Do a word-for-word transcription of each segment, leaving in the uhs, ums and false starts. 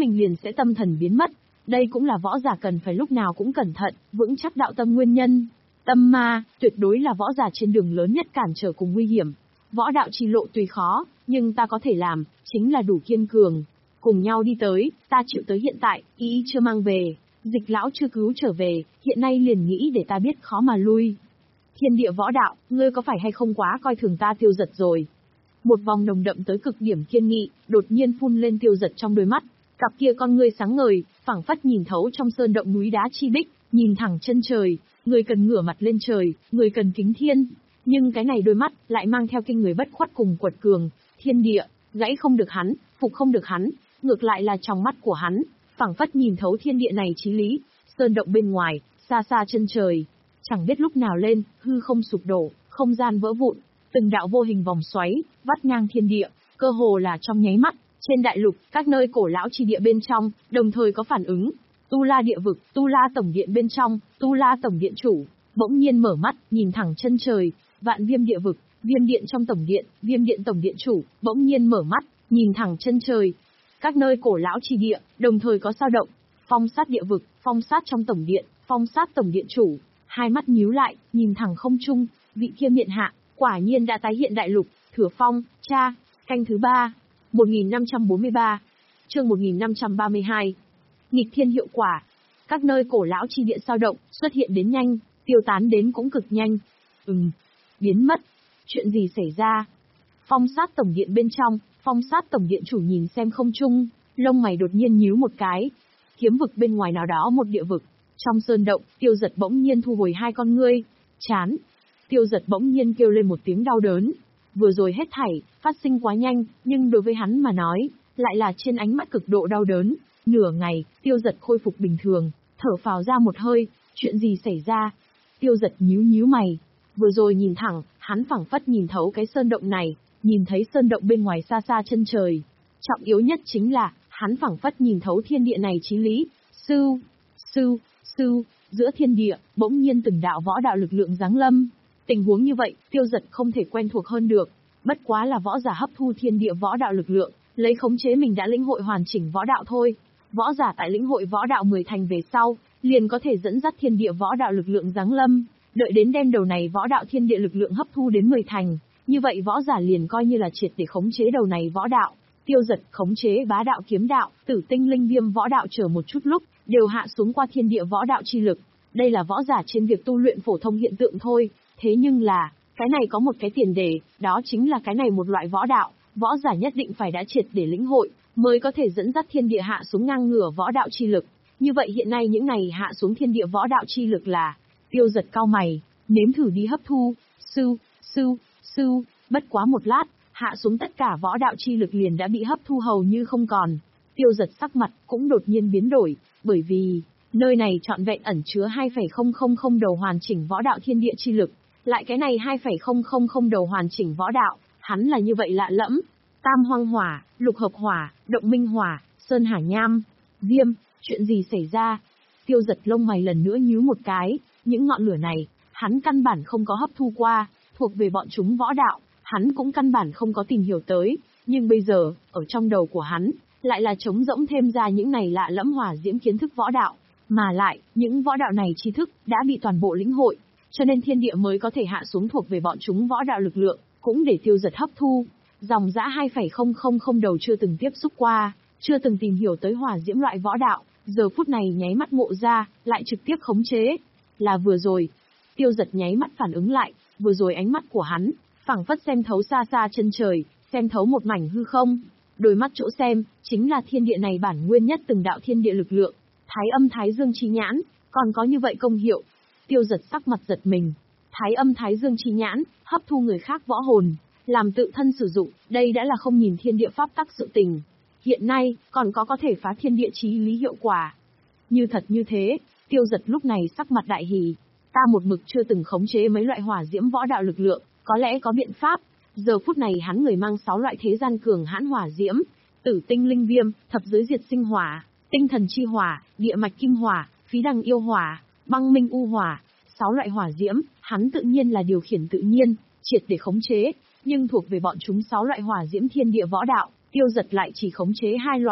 mình liền sẽ tâm thần biến mất. Đây cũng là võ giả cần phải lúc nào cũng cẩn thận, vững chắc đạo tâm nguyên nhân. Tâm ma, tuyệt đối là võ giả trên đường lớn nhất cản trở cùng nguy hiểm. Võ đạo chi lộ tuy khó, nhưng ta có thể làm, chính là đủ kiên cường. Cùng nhau đi tới, ta chịu tới hiện tại, ý chưa mang về, Dịch lão chưa cứu trở về, hiện nay liền nghĩ để ta biết khó mà lui. Thiên địa võ đạo, ngươi có phải hay không quá coi thường ta Tiêu Giật rồi? Một vòng nồng đậm tới cực điểm kiên nghị, đột nhiên phun lên Tiêu Giật trong đôi mắt, cặp kia con ngươi sáng ngời, phảng phất nhìn thấu trong sơn động núi đá chi bích, nhìn thẳng chân trời, người cần ngửa mặt lên trời, người cần kính thiên. Nhưng cái này đôi mắt lại mang theo kinh người bất khuất cùng quật cường, thiên địa, gãy không được hắn, phục không được hắn, ngược lại là trong mắt của hắn, phảng phất nhìn thấu thiên địa này chí lý, sơn động bên ngoài, xa xa chân trời, chẳng biết lúc nào lên, hư không sụp đổ, không gian vỡ vụn, từng đạo vô hình vòng xoáy, vắt ngang thiên địa, cơ hồ là trong nháy mắt, trên đại lục, các nơi cổ lão chi địa bên trong, đồng thời có phản ứng. Tu La địa vực, Tu La tổng điện bên trong, Tu La tổng điện chủ, bỗng nhiên mở mắt, nhìn thẳng chân trời, Vạn Viêm địa vực, Viêm điện trong tổng điện, Viêm điện tổng điện chủ, bỗng nhiên mở mắt, nhìn thẳng chân trời. Các nơi cổ lão chi địa, đồng thời có dao động. Phong sát địa vực, Phong sát trong tổng điện, Phong sát tổng điện chủ, hai mắt nhíu lại, nhìn thẳng không trung, vị kia miện hạ, quả nhiên đã tái hiện đại lục, Thừa Phong, cha, canh thứ ba, một nghìn năm trăm bốn mươi ba, chương một nghìn năm trăm ba mươi hai. Nghịch thiên hiệu quả. Các nơi cổ lão chi địa dao động, xuất hiện đến nhanh, tiêu tán đến cũng cực nhanh. Ừm, biến mất. Chuyện gì xảy ra? Phong sát tổng điện bên trong, Phong sát tổng điện chủ nhìn xem không trung, lông mày đột nhiên nhíu một cái. Kiếm vực bên ngoài nào đó một địa vực, trong sơn động, Tiêu Giật bỗng nhiên thu hồi hai con ngươi, chán. Tiêu Giật bỗng nhiên kêu lên một tiếng đau đớn. Vừa rồi hết thảy, phát sinh quá nhanh, nhưng đối với hắn mà nói, lại là trên ánh mắt cực độ đau đớn. Nửa ngày, Tiêu Giật khôi phục bình thường, thở phào ra một hơi, chuyện gì xảy ra? Tiêu Giật nhíu nhíu mày, vừa rồi nhìn thẳng, hắn phảng phất nhìn thấu cái sơn động này, nhìn thấy sơn động bên ngoài xa xa chân trời. Trọng yếu nhất chính là, hắn phảng phất nhìn thấu thiên địa này chí lý, sưu, sưu, sưu, giữa thiên địa, bỗng nhiên từng đạo võ đạo lực lượng giáng lâm. Tình huống như vậy, Tiêu Giật không thể quen thuộc hơn được, bất quá là võ giả hấp thu thiên địa võ đạo lực lượng, lấy khống chế mình đã lĩnh hội hoàn chỉnh võ đạo thôi. Võ giả tại lĩnh hội võ đạo mười thành về sau, liền có thể dẫn dắt thiên địa võ đạo lực lượng giáng lâm, đợi đến đem đầu này võ đạo thiên địa lực lượng hấp thu đến mười thành, như vậy võ giả liền coi như là triệt để khống chế đầu này võ đạo. Tiêu Giật khống chế bá đạo kiếm đạo, tử tinh linh viêm võ đạo chờ một chút lúc, đều hạ xuống qua thiên địa võ đạo chi lực. Đây là võ giả trên việc tu luyện phổ thông hiện tượng thôi, thế nhưng là, cái này có một cái tiền đề, đó chính là cái này một loại võ đạo, võ giả nhất định phải đã triệt để lĩnh hội, mới có thể dẫn dắt thiên địa hạ xuống ngang ngửa võ đạo chi lực. Như vậy hiện nay những này hạ xuống thiên địa võ đạo chi lực là, Tiêu Giật cau mày, nếm thử đi hấp thu, sưu, sưu, sưu, bất quá một lát, hạ xuống tất cả võ đạo chi lực liền đã bị hấp thu hầu như không còn. Tiêu Giật sắc mặt cũng đột nhiên biến đổi, bởi vì, nơi này trọn vẹn ẩn chứa hai phẩy không không không đầu hoàn chỉnh võ đạo thiên địa chi lực, lại cái này hai phẩy không không không đầu hoàn chỉnh võ đạo, hắn là như vậy lạ lẫm. Tam hoang hỏa, lục hợp hỏa, động minh hỏa, sơn hà nham, viêm, chuyện gì xảy ra? Tiêu Giật lông mày lần nữa nhíu một cái, những ngọn lửa này, hắn căn bản không có hấp thu qua, thuộc về bọn chúng võ đạo, hắn cũng căn bản không có tìm hiểu tới, nhưng bây giờ, ở trong đầu của hắn, lại là trống rỗng thêm ra những này lạ lẫm hỏa diễm kiến thức võ đạo, mà lại, những võ đạo này tri thức, đã bị toàn bộ lĩnh hội, cho nên thiên địa mới có thể hạ xuống thuộc về bọn chúng võ đạo lực lượng, cũng để Tiêu Giật hấp thu. Dòng dã hai phẩy không không không đầu chưa từng tiếp xúc qua, chưa từng tìm hiểu tới hỏa diễm loại võ đạo, giờ phút này nháy mắt ngộ ra, lại trực tiếp khống chế. Là vừa rồi. Tiêu Giật nháy mắt phản ứng lại, vừa rồi ánh mắt của hắn, phảng phất xem thấu xa xa chân trời, xem thấu một mảnh hư không. Đôi mắt chỗ xem, chính là thiên địa này bản nguyên nhất từng đạo thiên địa lực lượng, thái âm thái dương chi nhãn, còn có như vậy công hiệu. Tiêu Giật sắc mặt giật mình, thái âm thái dương chi nhãn, hấp thu người khác võ hồn, làm tự thân sử dụng, đây đã là không nhìn thiên địa pháp tắc sự tình. Hiện nay, còn có có thể phá thiên địa chí lý hiệu quả. Như thật như thế, Tiêu Giật lúc này sắc mặt đại hỉ. Ta một mực chưa từng khống chế mấy loại hỏa diễm võ đạo lực lượng, có lẽ có biện pháp. Giờ phút này hắn người mang sáu loại thế gian cường hãn hỏa diễm, tử tinh linh viêm, thập giới diệt sinh hỏa, tinh thần chi hỏa, địa mạch kim hỏa, phí đằng yêu hỏa, băng minh u hỏa. Sáu loại hỏa diễm, hắn tự nhiên là điều khiển tự nhiên, triệt để khống chế. Nhưng thuộc về bọn chúng sáu loại hỏa diễm thiên địa võ đạo, Tiêu Giật lại chỉ khống chế hai loại.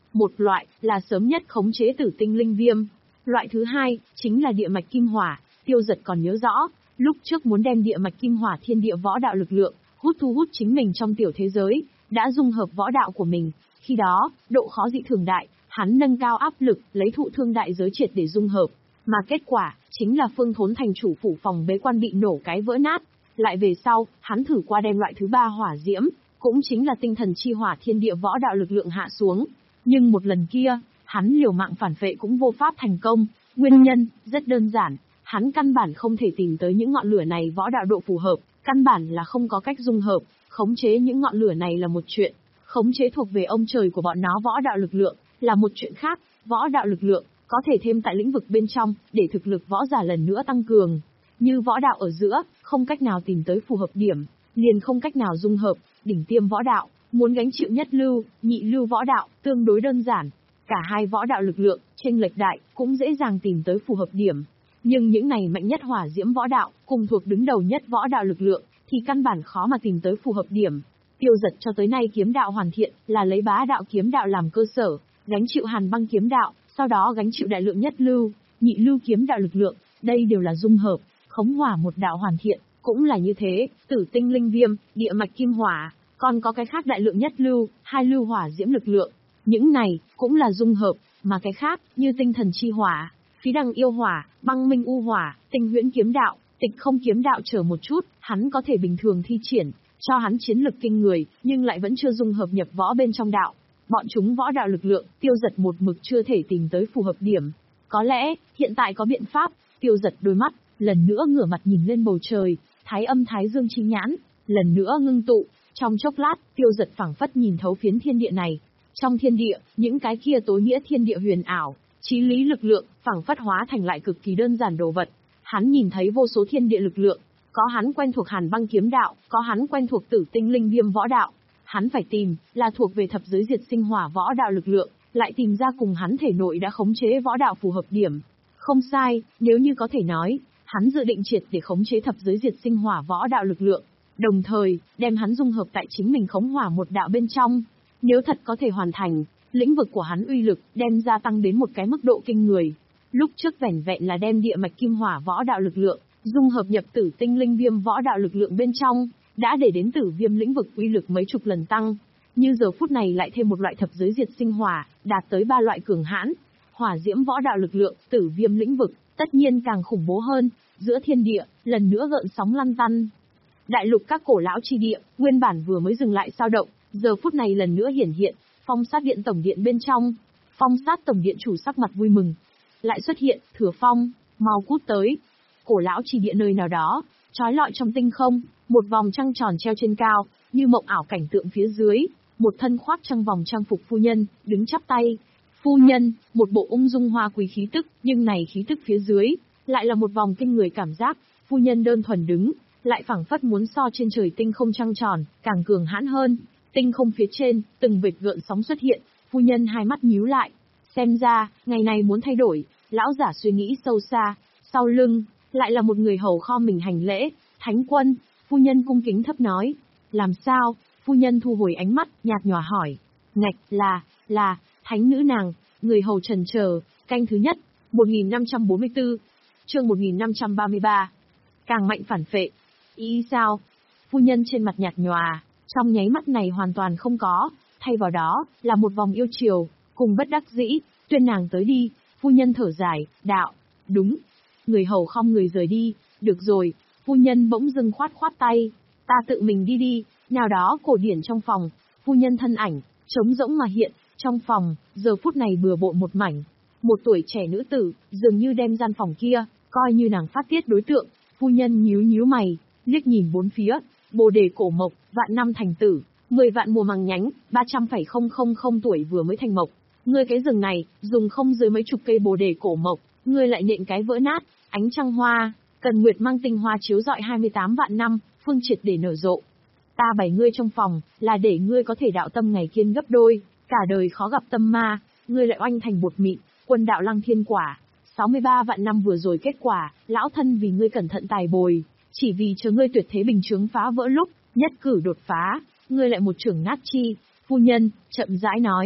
Một loại là sớm nhất khống chế tử tinh linh viêm. Loại thứ hai chính là địa mạch kim hỏa. Tiêu Dật còn nhớ rõ, lúc trước muốn đem địa mạch kim hỏa thiên địa võ đạo lực lượng, hút thu hút chính mình trong tiểu thế giới, đã dung hợp võ đạo của mình. Khi đó, độ khó dị thường đại, hắn nâng cao áp lực, lấy thụ thương đại giới triệt để dung hợp. Mà kết quả, chính là Phương Thốn thành chủ phủ phòng bế quan bị nổ cái vỡ nát. Lại về sau, hắn thử qua đem loại thứ ba hỏa diễm, cũng chính là tinh thần chi hỏa thiên địa võ đạo lực lượng hạ xuống. Nhưng một lần kia, hắn liều mạng phản vệ cũng vô pháp thành công. Nguyên nhân, rất đơn giản, hắn căn bản không thể tìm tới những ngọn lửa này võ đạo độ phù hợp, căn bản là không có cách dung hợp, khống chế những ngọn lửa này là một chuyện, khống chế thuộc về ông trời của bọn nó võ đạo lực lượng, là một chuyện khác. Võ đạo lực lượng, có thể thêm tại lĩnh vực bên trong, để thực lực võ giả lần nữa tăng cường. Như võ đạo ở giữa, không cách nào tìm tới phù hợp điểm, liền không cách nào dung hợp. Đỉnh tiêm võ đạo, muốn gánh chịu nhất lưu, nhị lưu võ đạo, tương đối đơn giản. Cả hai võ đạo lực lượng, chênh lệch đại, cũng dễ dàng tìm tới phù hợp điểm. Nhưng những này mạnh nhất hỏa diễm võ đạo, cùng thuộc đứng đầu nhất võ đạo lực lượng, thì căn bản khó mà tìm tới phù hợp điểm. Tiêu Dật cho tới nay kiếm đạo hoàn thiện, là lấy bá đạo kiếm đạo làm cơ sở, gánh chịu hàn băng kiếm đạo, sau đó gánh chịu đại lượng nhất lưu, nhị lưu kiếm đạo lực lượng, đây đều là dung hợp, khống hỏa một đạo hoàn thiện, cũng là như thế, tử tinh linh viêm, địa mạch kim hỏa, còn có cái khác đại lượng nhất lưu, hai lưu hỏa diễm lực lượng. Những này, cũng là dung hợp, mà cái khác, như tinh thần chi hỏa, phí đằng yêu hỏa, băng minh u hỏa, tinh huyễn kiếm đạo, tịch không kiếm đạo chờ một chút, hắn có thể bình thường thi triển, cho hắn chiến lực kinh người, nhưng lại vẫn chưa dung hợp nhập võ bên trong đạo. Bọn chúng võ đạo lực lượng, Tiêu Dật một mực chưa thể tìm tới phù hợp điểm. Có lẽ, hiện tại có biện pháp. Tiêu Dật đôi mắt, lần nữa ngửa mặt nhìn lên bầu trời, thái âm thái dương chi nhãn, lần nữa ngưng tụ. Trong chốc lát, Tiêu Dật phảng phất nhìn thấu phiến thiên địa này. Trong thiên địa, những cái kia tối nghĩa thiên địa huyền ảo, chí lý lực lượng, phảng phất hóa thành lại cực kỳ đơn giản đồ vật. Hắn nhìn thấy vô số thiên địa lực lượng, có hắn quen thuộc hàn băng kiếm đạo, có hắn quen thuộc tử tinh linh viêm võ đạo. Hắn phải tìm, là thuộc về thập giới diệt sinh hỏa võ đạo lực lượng, lại tìm ra cùng hắn thể nội đã khống chế võ đạo phù hợp điểm. Không sai, nếu như có thể nói, hắn dự định triệt để khống chế thập giới diệt sinh hỏa võ đạo lực lượng, đồng thời, đem hắn dung hợp tại chính mình khống hỏa một đạo bên trong. Nếu thật có thể hoàn thành, lĩnh vực của hắn uy lực, đem gia tăng đến một cái mức độ kinh người. Lúc trước vẻn vẹn là đem địa mạch kim hỏa võ đạo lực lượng, dung hợp nhập tử tinh linh viêm võ đạo lực lượng bên trong, đã để đến tử viêm lĩnh vực uy lực mấy chục lần tăng. Như giờ phút này lại thêm một loại thập giới diệt sinh hỏa, đạt tới ba loại cường hãn. Hỏa diễm võ đạo lực lượng, tử viêm lĩnh vực, tất nhiên càng khủng bố hơn. Giữa thiên địa, lần nữa gợn sóng lăn tăn. Đại lục các cổ lão chi địa, nguyên bản vừa mới dừng lại sao động, giờ phút này lần nữa hiển hiện. Phong sát điện tổng điện bên trong, phong sát tổng điện chủ sắc mặt vui mừng. Lại xuất hiện, Thừa Phong, mau cút tới. Cổ lão chi địa nơi nào đó, trói lọi trong tinh không, một vòng trăng tròn treo trên cao, như mộng ảo cảnh tượng phía dưới, một thân khoác trăng vòng trang phục phu nhân, đứng chắp tay. Phu nhân, một bộ ung dung hoa quý khí tức, nhưng này khí tức phía dưới, lại là một vòng kinh người cảm giác, phu nhân đơn thuần đứng, lại phảng phất muốn so trên trời tinh không trăng tròn, càng cường hãn hơn. Tinh không phía trên, từng vệt gợn sóng xuất hiện, phu nhân hai mắt nhíu lại. Xem ra, ngày này muốn thay đổi, lão giả suy nghĩ sâu xa, sau lưng, lại là một người hầu kho mình hành lễ. Thánh quân, phu nhân cung kính thấp nói. Làm sao? Phu nhân thu hồi ánh mắt, nhạt nhòa hỏi. Ngạch, là, là, thánh nữ nàng. Người hầu trần chờ. Canh thứ nhất, một nghìn năm trăm bốn mươi tư, chương một nghìn năm trăm ba mươi ba. Càng mạnh phản phệ. Ý sao? Phu nhân trên mặt nhạt nhòa, trong nháy mắt này hoàn toàn không có, thay vào đó, là một vòng yêu chiều, cùng bất đắc dĩ, tuyên nàng tới đi. Phu nhân thở dài, đạo, đúng. Người hầu không người rời đi, được rồi. Phu nhân bỗng dưng khoát khoát tay, ta tự mình đi đi. Nào đó cổ điển trong phòng, phu nhân thân ảnh, trống rỗng mà hiện, trong phòng, giờ phút này bừa bộn một mảnh. Một tuổi trẻ nữ tử, dường như đem gian phòng kia, coi như nàng phát tiết đối tượng. Phu nhân nhíu nhíu mày, liếc nhìn bốn phía, bồ đề cổ mộc, vạn năm thành tử, mười vạn mùa màng nhánh, ba trăm phẩy không không không tuổi vừa mới thành mộc. Ngươi cái rừng này, dùng không dưới mấy chục cây bồ đề cổ mộc, ngươi lại nện cái vỡ nát, ánh trăng hoa, cần nguyệt mang tinh hoa chiếu rọi hai mươi tám vạn năm, phương triệt để nở rộ. Ta bày ngươi trong phòng, là để ngươi có thể đạo tâm ngày kiên gấp đôi, cả đời khó gặp tâm ma, ngươi lại oanh thành bột mịn, quân đạo lăng thiên quả. sáu mươi ba vạn năm vừa rồi kết quả, lão thân vì ngươi cẩn thận tài bồi, chỉ vì chờ ngươi tuyệt thế bình chướng phá vỡ lúc, nhất cử đột phá, ngươi lại một trưởng nát chi. Phu nhân, chậm rãi nói,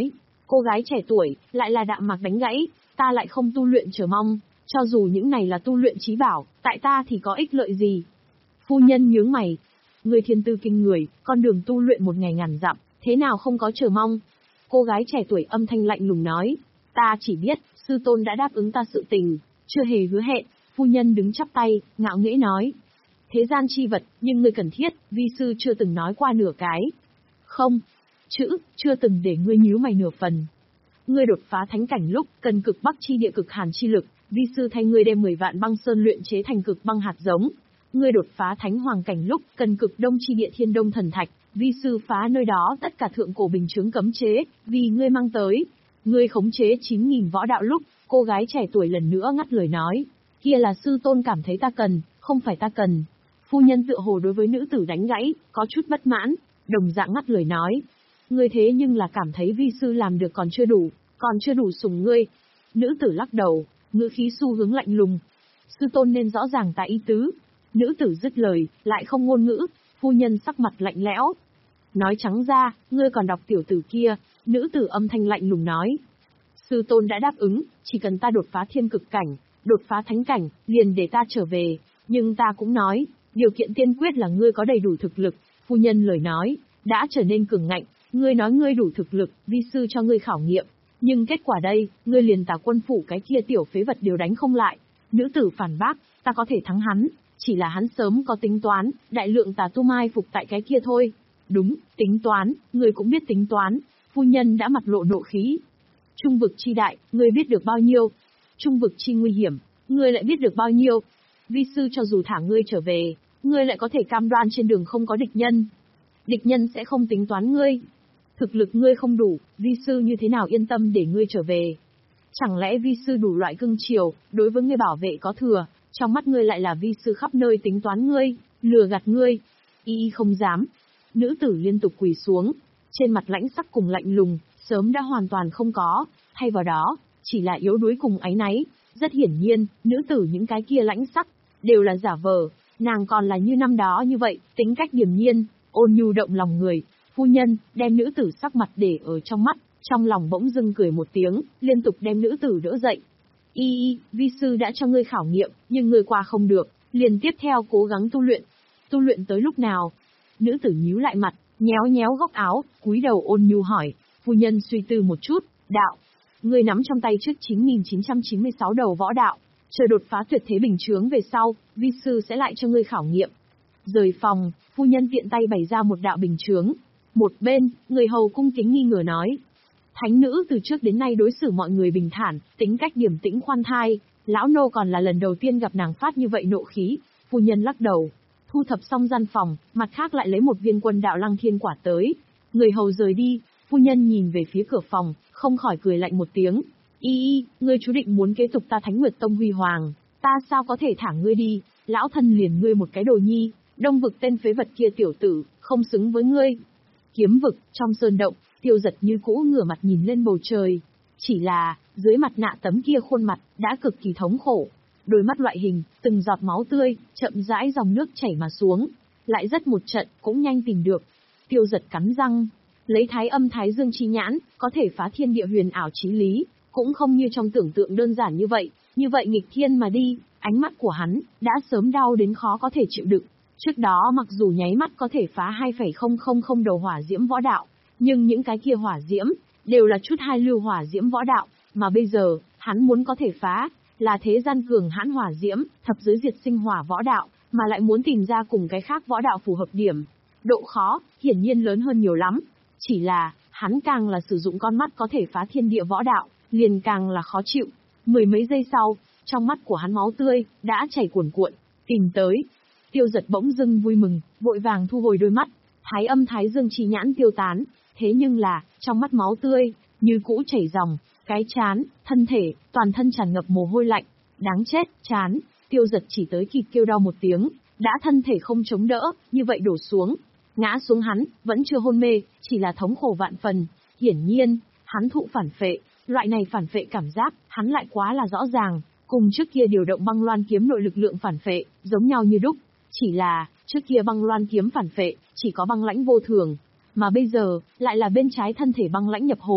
Cô gái trẻ tuổi, lại là đạm mạc đánh gãy, ta lại không tu luyện chờ mong, cho dù những này là tu luyện trí bảo, tại ta thì có ích lợi gì? Phu nhân nhướng mày, người thiên tư kinh người, con đường tu luyện một ngày ngàn dặm, thế nào không có chờ mong? Cô gái trẻ tuổi âm thanh lạnh lùng nói, ta chỉ biết, sư tôn đã đáp ứng ta sự tình, chưa hề hứa hẹn. Phu nhân đứng chắp tay, ngạo nghễ nói, thế gian chi vật, nhưng ngươi cần thiết, vi sư chưa từng nói qua nửa cái. Không, chữ, chưa từng để ngươi nhíu mày nửa phần. Ngươi đột phá thánh cảnh lúc, cần cực bắc chi địa cực hàn chi lực, vi sư thay ngươi đem mười vạn băng sơn luyện chế thành cực băng hạt giống. Ngươi đột phá thánh hoàng cảnh lúc, cần cực đông chi địa thiên đông thần thạch, vi sư phá nơi đó tất cả thượng cổ bình chướng cấm chế, vì ngươi mang tới. Ngươi khống chế chín nghìn võ đạo lúc, cô gái trẻ tuổi lần nữa ngắt lời nói, kia là sư tôn cảm thấy ta cần, không phải ta cần. Phu nhân tựa hồ đối với nữ tử đánh gãy, có chút bất mãn, đồng dạng ngắt lời nói, ngươi thế nhưng là cảm thấy vi sư làm được còn chưa đủ, còn chưa đủ sủng ngươi. Nữ tử lắc đầu, ngữ khí xu hướng lạnh lùng, sư tôn nên rõ ràng tại ý tứ. Nữ tử dứt lời, lại không ngôn ngữ, phu nhân sắc mặt lạnh lẽo. Nói trắng ra, ngươi còn đọc tiểu tử kia, nữ tử âm thanh lạnh lùng nói. Sư tôn đã đáp ứng, chỉ cần ta đột phá thiên cực cảnh, đột phá thánh cảnh, liền để ta trở về, nhưng ta cũng nói, điều kiện tiên quyết là ngươi có đầy đủ thực lực. Phu nhân lời nói, đã trở nên cường ngạnh, ngươi nói ngươi đủ thực lực, vi sư cho ngươi khảo nghiệm, nhưng kết quả đây, ngươi liền Tà Quân phủ cái kia tiểu phế vật đều đánh không lại. Nữ tử phản bác, ta có thể thắng hắn, chỉ là hắn sớm có tính toán, đại lượng tà tu mai phục tại cái kia thôi. Đúng, tính toán, ngươi cũng biết tính toán. Phu nhân đã mặt lộ nộ khí. Trung vực chi đại, ngươi biết được bao nhiêu? Trung vực chi nguy hiểm, ngươi lại biết được bao nhiêu? Vi sư cho dù thả ngươi trở về, ngươi lại có thể cam đoan trên đường không có địch nhân. Địch nhân sẽ không tính toán ngươi. Thực lực ngươi không đủ, vi sư như thế nào yên tâm để ngươi trở về? Chẳng lẽ vi sư đủ loại cưng chiều, đối với ngươi bảo vệ có thừa, trong mắt ngươi lại là vi sư khắp nơi tính toán ngươi, lừa gạt ngươi? Y y không dám. Nữ tử liên tục quỳ xuống, trên mặt lãnh sắc cùng lạnh lùng, sớm đã hoàn toàn không có, thay vào đó, chỉ là yếu đuối cùng áy náy. Rất hiển nhiên, nữ tử những cái kia lãnh sắc, đều là giả vờ, nàng còn là như năm đó như vậy, tính cách điềm nhiên, ôn nhu động lòng người. Phu nhân, đem nữ tử sắc mặt để ở trong mắt, trong lòng bỗng dưng cười một tiếng, liên tục đem nữ tử đỡ dậy. Y y, vi sư đã cho ngươi khảo nghiệm, nhưng ngươi qua không được, liền tiếp theo cố gắng tu luyện. Tu luyện tới lúc nào? Nữ tử nhíu lại mặt, nhéo nhéo góc áo, cúi đầu ôn nhu hỏi. Phu nhân suy tư một chút, đạo. Ngươi nắm trong tay trước chín nghìn chín trăm chín mươi sáu đầu võ đạo, chờ đột phá tuyệt thế bình chướng về sau, vi sư sẽ lại cho ngươi khảo nghiệm. Rời phòng, phu nhân tiện tay bày ra một đạo bình chướng. Một bên, người hầu cung kính nghi ngờ nói. Thánh nữ từ trước đến nay đối xử mọi người bình thản, tính cách điềm tĩnh khoan thai, lão nô còn là lần đầu tiên gặp nàng phát như vậy nộ khí. Phu nhân lắc đầu, thu thập xong gian phòng, mặt khác lại lấy một viên quân đạo lăng thiên quả tới. Người hầu rời đi, phu nhân nhìn về phía cửa phòng, không khỏi cười lạnh một tiếng. Y y, ngươi chú định muốn kế tục ta Thánh Nguyệt Tông huy hoàng, ta sao có thể thả ngươi đi, lão thân liền ngươi một cái đồ nhi, đông vực tên phế vật kia tiểu tử, không xứng với ngươi. Kiếm vực, trong sơn động, Tiêu Giật như cũ ngửa mặt nhìn lên bầu trời. Chỉ là, dưới mặt nạ tấm kia khuôn mặt, đã cực kỳ thống khổ. Đôi mắt loại hình, từng giọt máu tươi, chậm rãi dòng nước chảy mà xuống. Lại rất một trận, cũng nhanh tìm được. Tiêu Giật cắn răng, lấy thái âm thái dương chi nhãn, có thể phá thiên địa huyền ảo chí lý, cũng không như trong tưởng tượng đơn giản như vậy, như vậy nghịch thiên mà đi, ánh mắt của hắn, đã sớm đau đến khó có thể chịu đựng. Trước đó mặc dù nháy mắt có thể phá hai phẩy không không không đầu hỏa diễm võ đạo, nhưng những cái kia hỏa diễm, đều là chút hai lưu hỏa diễm võ đạo, mà bây giờ, hắn muốn có thể phá, là thế gian cường hãn hỏa diễm, thập giới diệt sinh hỏa võ đạo, mà lại muốn tìm ra cùng cái khác võ đạo phù hợp điểm. Độ khó, hiển nhiên lớn hơn nhiều lắm. Chỉ là, hắn càng là sử dụng con mắt có thể phá thiên địa võ đạo, liền càng là khó chịu. Mười mấy giây sau, trong mắt của hắn máu tươi, đã chảy cuồn cuộn, tìm tới. Tiêu Giật bỗng dưng vui mừng, vội vàng thu hồi đôi mắt, thái âm thái dương chi nhãn tiêu tán, thế nhưng là, trong mắt máu tươi, như cũ chảy ròng, cái chán, thân thể, toàn thân tràn ngập mồ hôi lạnh, đáng chết, chán. Tiêu Giật chỉ tới kịp kêu đau một tiếng, đã thân thể không chống đỡ, như vậy đổ xuống. Ngã xuống hắn, vẫn chưa hôn mê, chỉ là thống khổ vạn phần. Hiển nhiên, hắn thụ phản phệ, loại này phản phệ cảm giác, hắn lại quá là rõ ràng, cùng trước kia điều động băng loan kiếm nội lực lượng phản phệ, giống nhau như đúc. Chỉ là, trước kia băng loan kiếm phản phệ, chỉ có băng lãnh vô thường, mà bây giờ, lại là bên trái thân thể băng lãnh nhập hồn.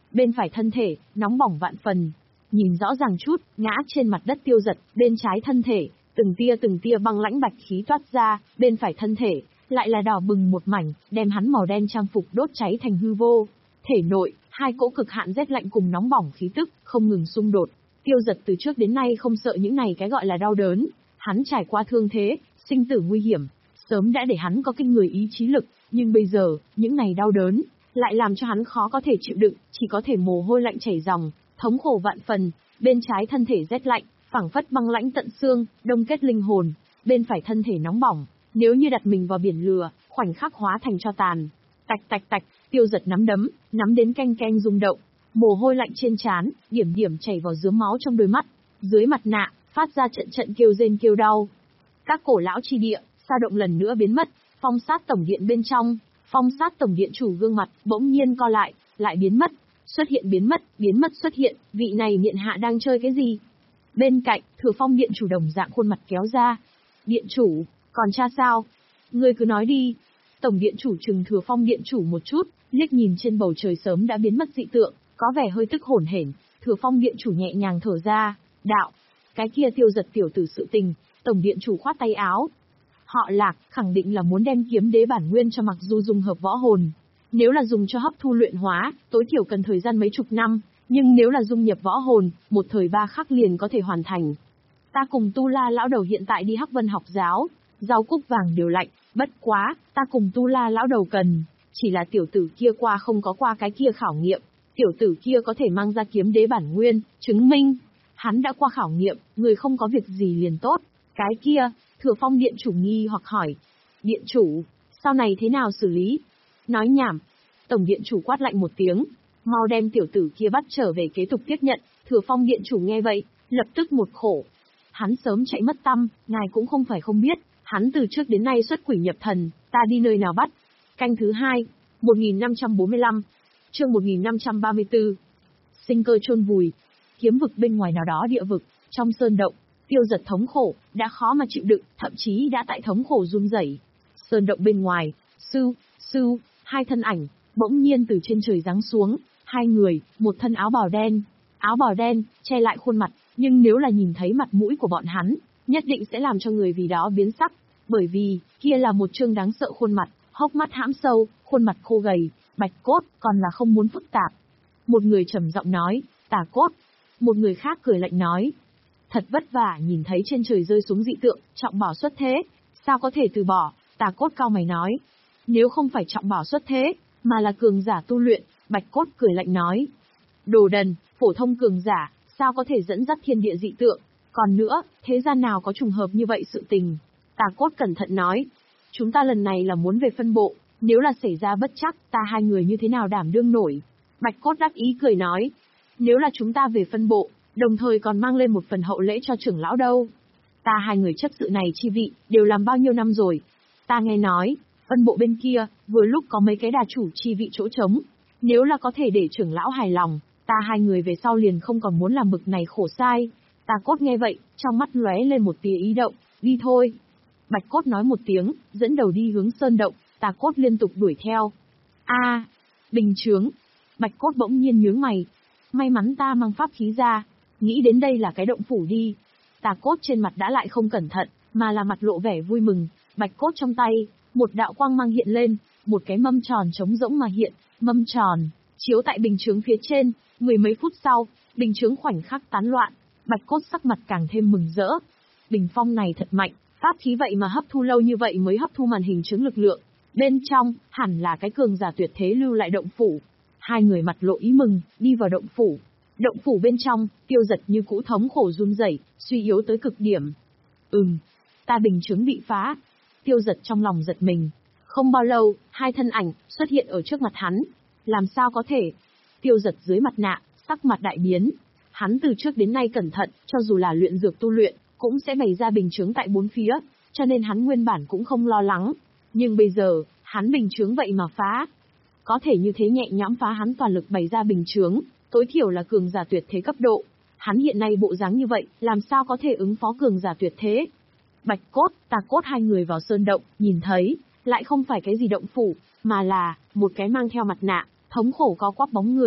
bên phải thân thể, nóng bỏng vạn phần. Nhìn rõ ràng chút, ngã trên mặt đất Tiêu Dật, bên trái thân thể, từng tia từng tia băng lãnh bạch khí toát ra, bên phải thân thể, lại là đỏ bừng một mảnh, đem hắn màu đen trang phục đốt cháy thành hư vô. Thể nội, hai cỗ cực hạn rét lạnh cùng nóng bỏng khí tức, không ngừng xung đột. Tiêu Dật từ trước đến nay không sợ những này cái gọi là đau đớn, hắn trải qua thương thế, sinh tử nguy hiểm, sớm đã để hắn có kinh người ý chí lực, nhưng bây giờ, những này đau đớn, lại làm cho hắn khó có thể chịu đựng, chỉ có thể mồ hôi lạnh chảy ròng, thống khổ vạn phần, bên trái thân thể rét lạnh, phảng phất băng lãnh tận xương, đông kết linh hồn, bên phải thân thể nóng bỏng, nếu như đặt mình vào biển lửa, khoảnh khắc hóa thành tro tàn. Tạch tạch tạch, Tiêu Dật nắm đấm, nắm đến canh canh rung động, mồ hôi lạnh trên trán, điểm điểm chảy vào dướm máu trong đôi mắt, dưới mặt nạ, phát ra trận trận kêu rên kêu đau. Các cổ lão chi địa, sa động lần nữa biến mất, phong sát tổng điện bên trong, phong sát tổng điện chủ gương mặt, bỗng nhiên co lại, lại biến mất, xuất hiện biến mất, biến mất xuất hiện, vị này miện hạ đang chơi cái gì? Bên cạnh, Thừa Phong điện chủ đồng dạng khuôn mặt kéo ra. Điện chủ, còn cha sao? Ngươi cứ nói đi. Tổng điện chủ trừng Thừa Phong điện chủ một chút, liếc nhìn trên bầu trời sớm đã biến mất dị tượng, có vẻ hơi tức hổn hển. Thừa Phong điện chủ nhẹ nhàng thở ra, đạo, cái kia Tiêu Dật tiểu tử sự tình. Tổng điện chủ khoát tay áo. Họ Lạc, khẳng định là muốn đem kiếm đế bản nguyên cho Mặc Du dung hợp võ hồn. Nếu là dùng cho hấp thu luyện hóa, tối thiểu cần thời gian mấy chục năm, nhưng nếu là dung nhập võ hồn, một thời ba khắc liền có thể hoàn thành. Ta cùng Tu La lão đầu hiện tại đi Hắc Vân học giáo, rau cúc vàng đều lạnh, bất quá, ta cùng Tu La lão đầu cần, chỉ là tiểu tử kia qua không có qua cái kia khảo nghiệm, tiểu tử kia có thể mang ra kiếm đế bản nguyên, chứng minh, hắn đã qua khảo nghiệm, người không có việc gì liền tốt, cái kia, Thừa Phong điện chủ nghi hoặc hỏi, điện chủ, sau này thế nào xử lý? Nói nhảm, tổng điện chủ quát lạnh một tiếng, mau đem tiểu tử kia bắt trở về kế tục tiếp nhận. Thừa Phong điện chủ nghe vậy, lập tức một khổ. Hắn sớm chạy mất tăm, ngài cũng không phải không biết, hắn từ trước đến nay xuất quỷ nhập thần, ta đi nơi nào bắt. Canh thứ hai, một nghìn năm trăm bốn mươi lăm, chương một nghìn năm trăm ba mươi tư. Sinh cơ chôn vùi, kiếm vực bên ngoài nào đó địa vực, trong sơn động, Tiêu Dật thống khổ, đã khó mà chịu đựng, thậm chí đã tại thống khổ run rẩy. Sơn động bên ngoài, sưu, sưu, hai thân ảnh, bỗng nhiên từ trên trời giáng xuống, hai người, một thân áo bào đen, áo bào đen, che lại khuôn mặt, nhưng nếu là nhìn thấy mặt mũi của bọn hắn, nhất định sẽ làm cho người vì đó biến sắc, bởi vì, kia là một trương đáng sợ khuôn mặt, hốc mắt hãm sâu, khuôn mặt khô gầy, bạch cốt, còn là không muốn phức tạp. Một người trầm giọng nói, Tà Cốt, một người khác cười lạnh nói, thật vất vả nhìn thấy trên trời rơi xuống dị tượng, trọng bảo xuất thế, sao có thể từ bỏ? Tà Cốt cao mày nói, nếu không phải trọng bảo xuất thế, mà là cường giả tu luyện, Bạch Cốt cười lạnh nói, đồ đần, phổ thông cường giả, sao có thể dẫn dắt thiên địa dị tượng? Còn nữa, thế gian nào có trùng hợp như vậy sự tình? Tà Cốt cẩn thận nói, chúng ta lần này là muốn về phân bộ, nếu là xảy ra bất chắc, ta hai người như thế nào đảm đương nổi? Bạch Cốt đắc ý cười nói, nếu là chúng ta về phân bộ, đồng thời còn mang lên một phần hậu lễ cho trưởng lão đâu. Ta hai người chấp sự này chi vị, đều làm bao nhiêu năm rồi. Ta nghe nói, phân bộ bên kia, vừa lúc có mấy cái đà chủ chi vị chỗ trống. Nếu là có thể để trưởng lão hài lòng, ta hai người về sau liền không còn muốn làm bực này khổ sai. Tà Cốt nghe vậy, trong mắt lóe lên một tia ý động, đi thôi. Bạch Cốt nói một tiếng, dẫn đầu đi hướng sơn động, Tà Cốt liên tục đuổi theo. A, bình chướng. Bạch Cốt bỗng nhiên nhướng mày. May mắn ta mang pháp khí ra, nghĩ đến đây là cái động phủ đi. Tà Cốt trên mặt đã lại không cẩn thận, mà là mặt lộ vẻ vui mừng. Bạch Cốt trong tay, một đạo quang mang hiện lên, một cái mâm tròn trống rỗng mà hiện, mâm tròn, chiếu tại bình chướng phía trên, mười mấy phút sau, bình chướng khoảnh khắc tán loạn, Bạch Cốt sắc mặt càng thêm mừng rỡ. Bình phong này thật mạnh, pháp khí vậy mà hấp thu lâu như vậy mới hấp thu màn hình chướng lực lượng. Bên trong, hẳn là cái cường giả tuyệt thế lưu lại động phủ. Hai người mặt lộ ý mừng, đi vào động phủ. Động phủ bên trong, Tiêu Dật như cũ thống khổ run rẩy, suy yếu tới cực điểm. Ừm, ta bình chướng bị phá. Tiêu Dật trong lòng giật mình. Không bao lâu, hai thân ảnh xuất hiện ở trước mặt hắn. Làm sao có thể? Tiêu Dật dưới mặt nạ, sắc mặt đại biến. Hắn từ trước đến nay cẩn thận, cho dù là luyện dược tu luyện, cũng sẽ bày ra bình chướng tại bốn phía, cho nên hắn nguyên bản cũng không lo lắng. Nhưng bây giờ, hắn bình chướng vậy mà phá. Có thể như thế nhẹ nhõm phá hắn toàn lực bày ra bình chướng, tối thiểu là cường giả tuyệt thế cấp độ. Hắn hiện nay bộ dáng như vậy, làm sao có thể ứng phó cường giả tuyệt thế? Bạch Cốt, Tà Cốt hai người vào sơn động, nhìn thấy, lại không phải cái gì động phủ, mà là một cái mang theo mặt nạ, thống khổ co quắp bóng người.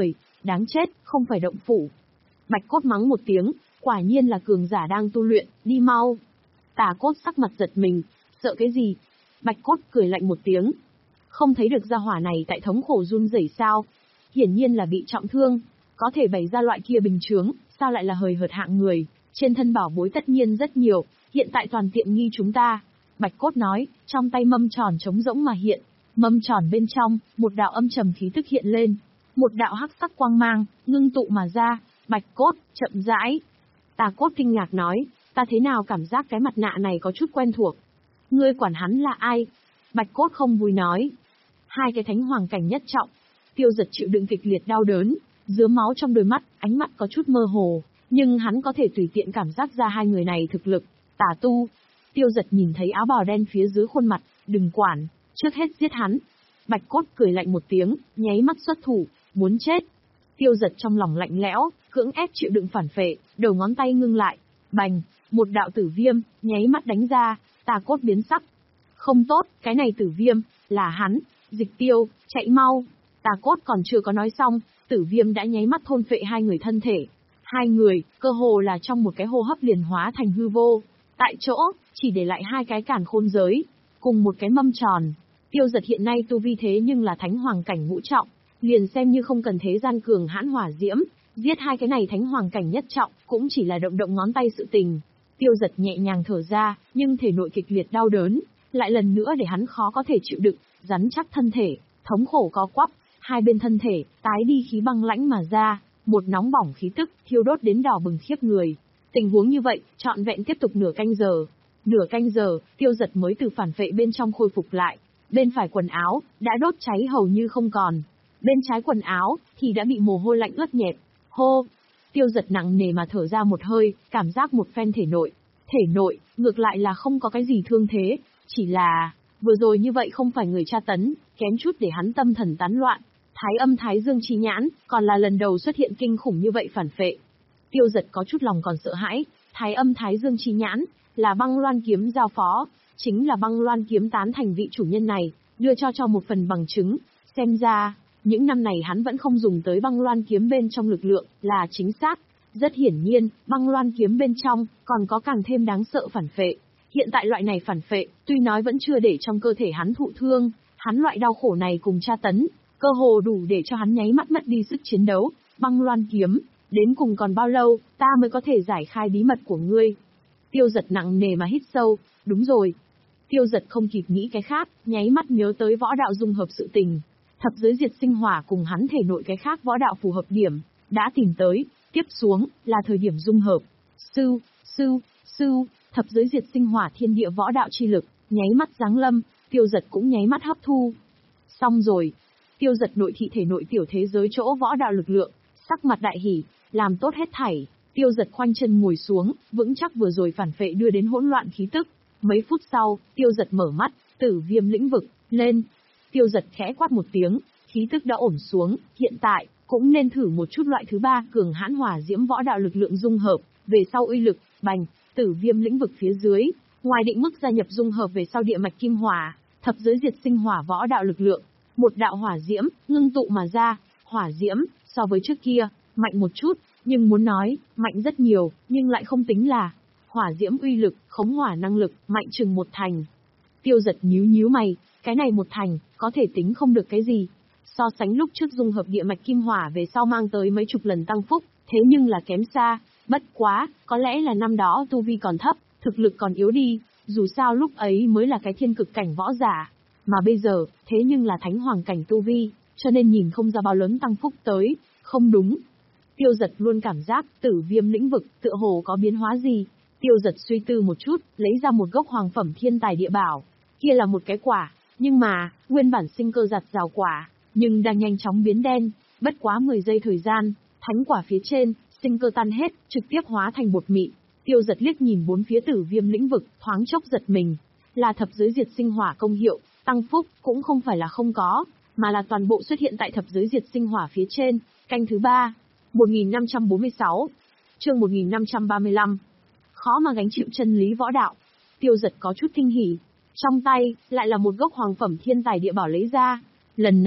đáng chết, không phải động phủ. Bạch Cốt mắng một tiếng, quả nhiên là cường giả đang tu luyện, đi mau. Tà Cốt sắc mặt giật mình, sợ cái gì? Bạch Cốt cười lạnh một tiếng. Không thấy được gia hỏa này tại thống khổ run rẩy sao? Hiển nhiên là bị trọng thương, có thể bày ra loại kia bình chướng, sao lại là hời hợt hạng người, trên thân bảo bối tất nhiên rất nhiều, hiện tại toàn tiện nghi chúng ta. Bạch Cốt nói, trong tay mâm tròn trống rỗng mà hiện, mâm tròn bên trong, một đạo âm trầm khí tức hiện lên, một đạo hắc sắc quang mang, ngưng tụ mà ra. Bạch Cốt, chậm rãi. Tà Cốt kinh ngạc nói, ta thế nào cảm giác cái mặt nạ này có chút quen thuộc. Ngươi quản hắn là ai? Bạch Cốt không vui nói. Hai cái thánh hoàng cảnh nhất trọng. Tiêu Giật chịu đựng kịch liệt đau đớn, dướm máu trong đôi mắt, ánh mắt có chút mơ hồ, nhưng hắn có thể tùy tiện cảm giác ra hai người này thực lực, tà tu. Tiêu Giật nhìn thấy áo bào đen phía dưới khuôn mặt, đừng quản, trước hết giết hắn. Bạch Cốt cười lạnh một tiếng, nháy mắt xuất thủ, muốn chết. Tiêu Giật trong lòng lạnh lẽo, cưỡng ép chịu đựng phản phệ, đầu ngón tay ngưng lại, bành, một đạo tử viêm, nháy mắt đánh ra, Tà Cốt biến sắc. Không tốt, cái này tử viêm, là hắn, Dịch Tiêu, chạy mau. Tà Cốt còn chưa có nói xong, tử viêm đã nháy mắt thôn phệ hai người thân thể. Hai người, cơ hồ là trong một cái hô hấp liền hóa thành hư vô. Tại chỗ, chỉ để lại hai cái càn khôn giới, cùng một cái mâm tròn. Tiêu Giật hiện nay tu vi thế nhưng là thánh hoàng cảnh ngũ trọng, liền xem như không cần thế gian cường hãn hỏa diễm, giết hai cái này thánh hoàng cảnh nhất trọng, cũng chỉ là động động ngón tay sự tình. Tiêu Giật nhẹ nhàng thở ra, nhưng thể nội kịch liệt đau đớn, lại lần nữa để hắn khó có thể chịu đựng, rắn chắc thân thể, thống khổ co quắp, hai bên thân thể, tái đi khí băng lãnh mà ra, một nóng bỏng khí tức, thiêu đốt đến đỏ bừng khiếp người. Tình huống như vậy, trọn vẹn tiếp tục nửa canh giờ. Nửa canh giờ, Tiêu Giật mới từ phản phệ bên trong khôi phục lại. Bên phải quần áo, đã đốt cháy hầu như không còn. Bên trái quần áo, thì đã bị mồ hôi lạnh ướt nhẹp. Hô! Tiêu Giật nặng nề mà thở ra một hơi, cảm giác một phen thể nội. Thể nội, ngược lại là không có cái gì thương thế, chỉ là, vừa rồi như vậy không phải người tra tấn, kém chút để hắn tâm thần tán loạn. Thái âm thái dương chi nhãn, còn là lần đầu xuất hiện kinh khủng như vậy phản phệ. Tiêu Giật có chút lòng còn sợ hãi, thái âm thái dương chi nhãn, là băng loan kiếm giao phó, chính là băng loan kiếm tán thành vị chủ nhân này, đưa cho cho một phần bằng chứng, xem ra, những năm này hắn vẫn không dùng tới băng loan kiếm bên trong lực lượng, là chính xác. Rất hiển nhiên, băng loan kiếm bên trong, còn có càng thêm đáng sợ phản phệ. Hiện tại loại này phản phệ, tuy nói vẫn chưa để trong cơ thể hắn thụ thương, hắn loại đau khổ này cùng tra tấn, cơ hồ đủ để cho hắn nháy mắt mất đi sức chiến đấu. Băng loan kiếm, đến cùng còn bao lâu, ta mới có thể giải khai bí mật của ngươi? Tiêu Giật nặng nề mà hít sâu, đúng rồi. Tiêu Giật không kịp nghĩ cái khác, nháy mắt nhớ tới võ đạo dung hợp sự tình. Thập giới diệt sinh hỏa cùng hắn thể nội cái khác võ đạo phù hợp điểm, đã tìm tới, tiếp xuống, là thời điểm dung hợp. Sư, sư, sư, thập giới diệt sinh hỏa thiên địa võ đạo chi lực, nháy mắt giáng lâm, Tiêu Giật cũng nháy mắt hấp thu. Xong rồi, Tiêu Giật nội thị thể nội tiểu thế giới chỗ võ đạo lực lượng, sắc mặt đại hỉ, làm tốt hết thảy. Tiêu Giật khoanh chân ngồi xuống, vững chắc vừa rồi phản phệ đưa đến hỗn loạn khí tức. Mấy phút sau, Tiêu Giật mở mắt, tử viêm lĩnh vực, lên. Tiêu Giật khẽ quát một tiếng, khí tức đã ổn xuống, hiện tại, cũng nên thử một chút loại thứ ba cường hãn hỏa diễm võ đạo lực lượng dung hợp, về sau uy lực, bành, tử viêm lĩnh vực phía dưới, ngoài định mức gia nhập dung hợp về sau địa mạch kim hỏa, thập giới diệt sinh hỏa võ đạo lực lượng, một đạo hỏa diễm, ngưng tụ mà ra, hỏa diễm, so với trước kia, mạnh một chút, nhưng muốn nói, mạnh rất nhiều, nhưng lại không tính là, hỏa diễm uy lực, khống hỏa năng lực, mạnh chừng một thành. Tiêu Giật nhíu nhíu mày, cái này một thành, có thể tính không được cái gì. So sánh lúc trước dung hợp địa mạch kim hỏa về sau mang tới mấy chục lần tăng phúc, thế nhưng là kém xa, bất quá, có lẽ là năm đó tu vi còn thấp, thực lực còn yếu đi, dù sao lúc ấy mới là cái thiên cực cảnh võ giả, mà bây giờ, thế nhưng là thánh hoàng cảnh tu vi, cho nên nhìn không ra bao lớn tăng phúc tới, không đúng. Tiêu Giật luôn cảm giác, tử viêm lĩnh vực, tựa hồ có biến hóa gì. Tiêu Giật suy tư một chút, lấy ra một gốc hoàng phẩm thiên tài địa bảo, kia là một cái quả, nhưng mà, nguyên bản sinh cơ giạt rào quả, nhưng đang nhanh chóng biến đen, bất quá mười giây thời gian, thánh quả phía trên, sinh cơ tan hết, trực tiếp hóa thành bột mịn. Tiêu Giật liếc nhìn bốn phía tử viêm lĩnh vực, thoáng chốc giật mình, là thập giới diệt sinh hỏa công hiệu, tăng phúc, cũng không phải là không có, mà là toàn bộ xuất hiện tại thập giới diệt sinh hỏa phía trên, canh thứ ba, một nghìn năm trăm bốn mươi sáu, chương một nghìn năm trăm ba mươi lăm. Khó mà gánh chịu chân lý võ đạo. Tiêu Giật có chút kinh hỉ, trong tay lại là một gốc hoàng phẩm thiên tài địa bảo lấy ra. Lần này,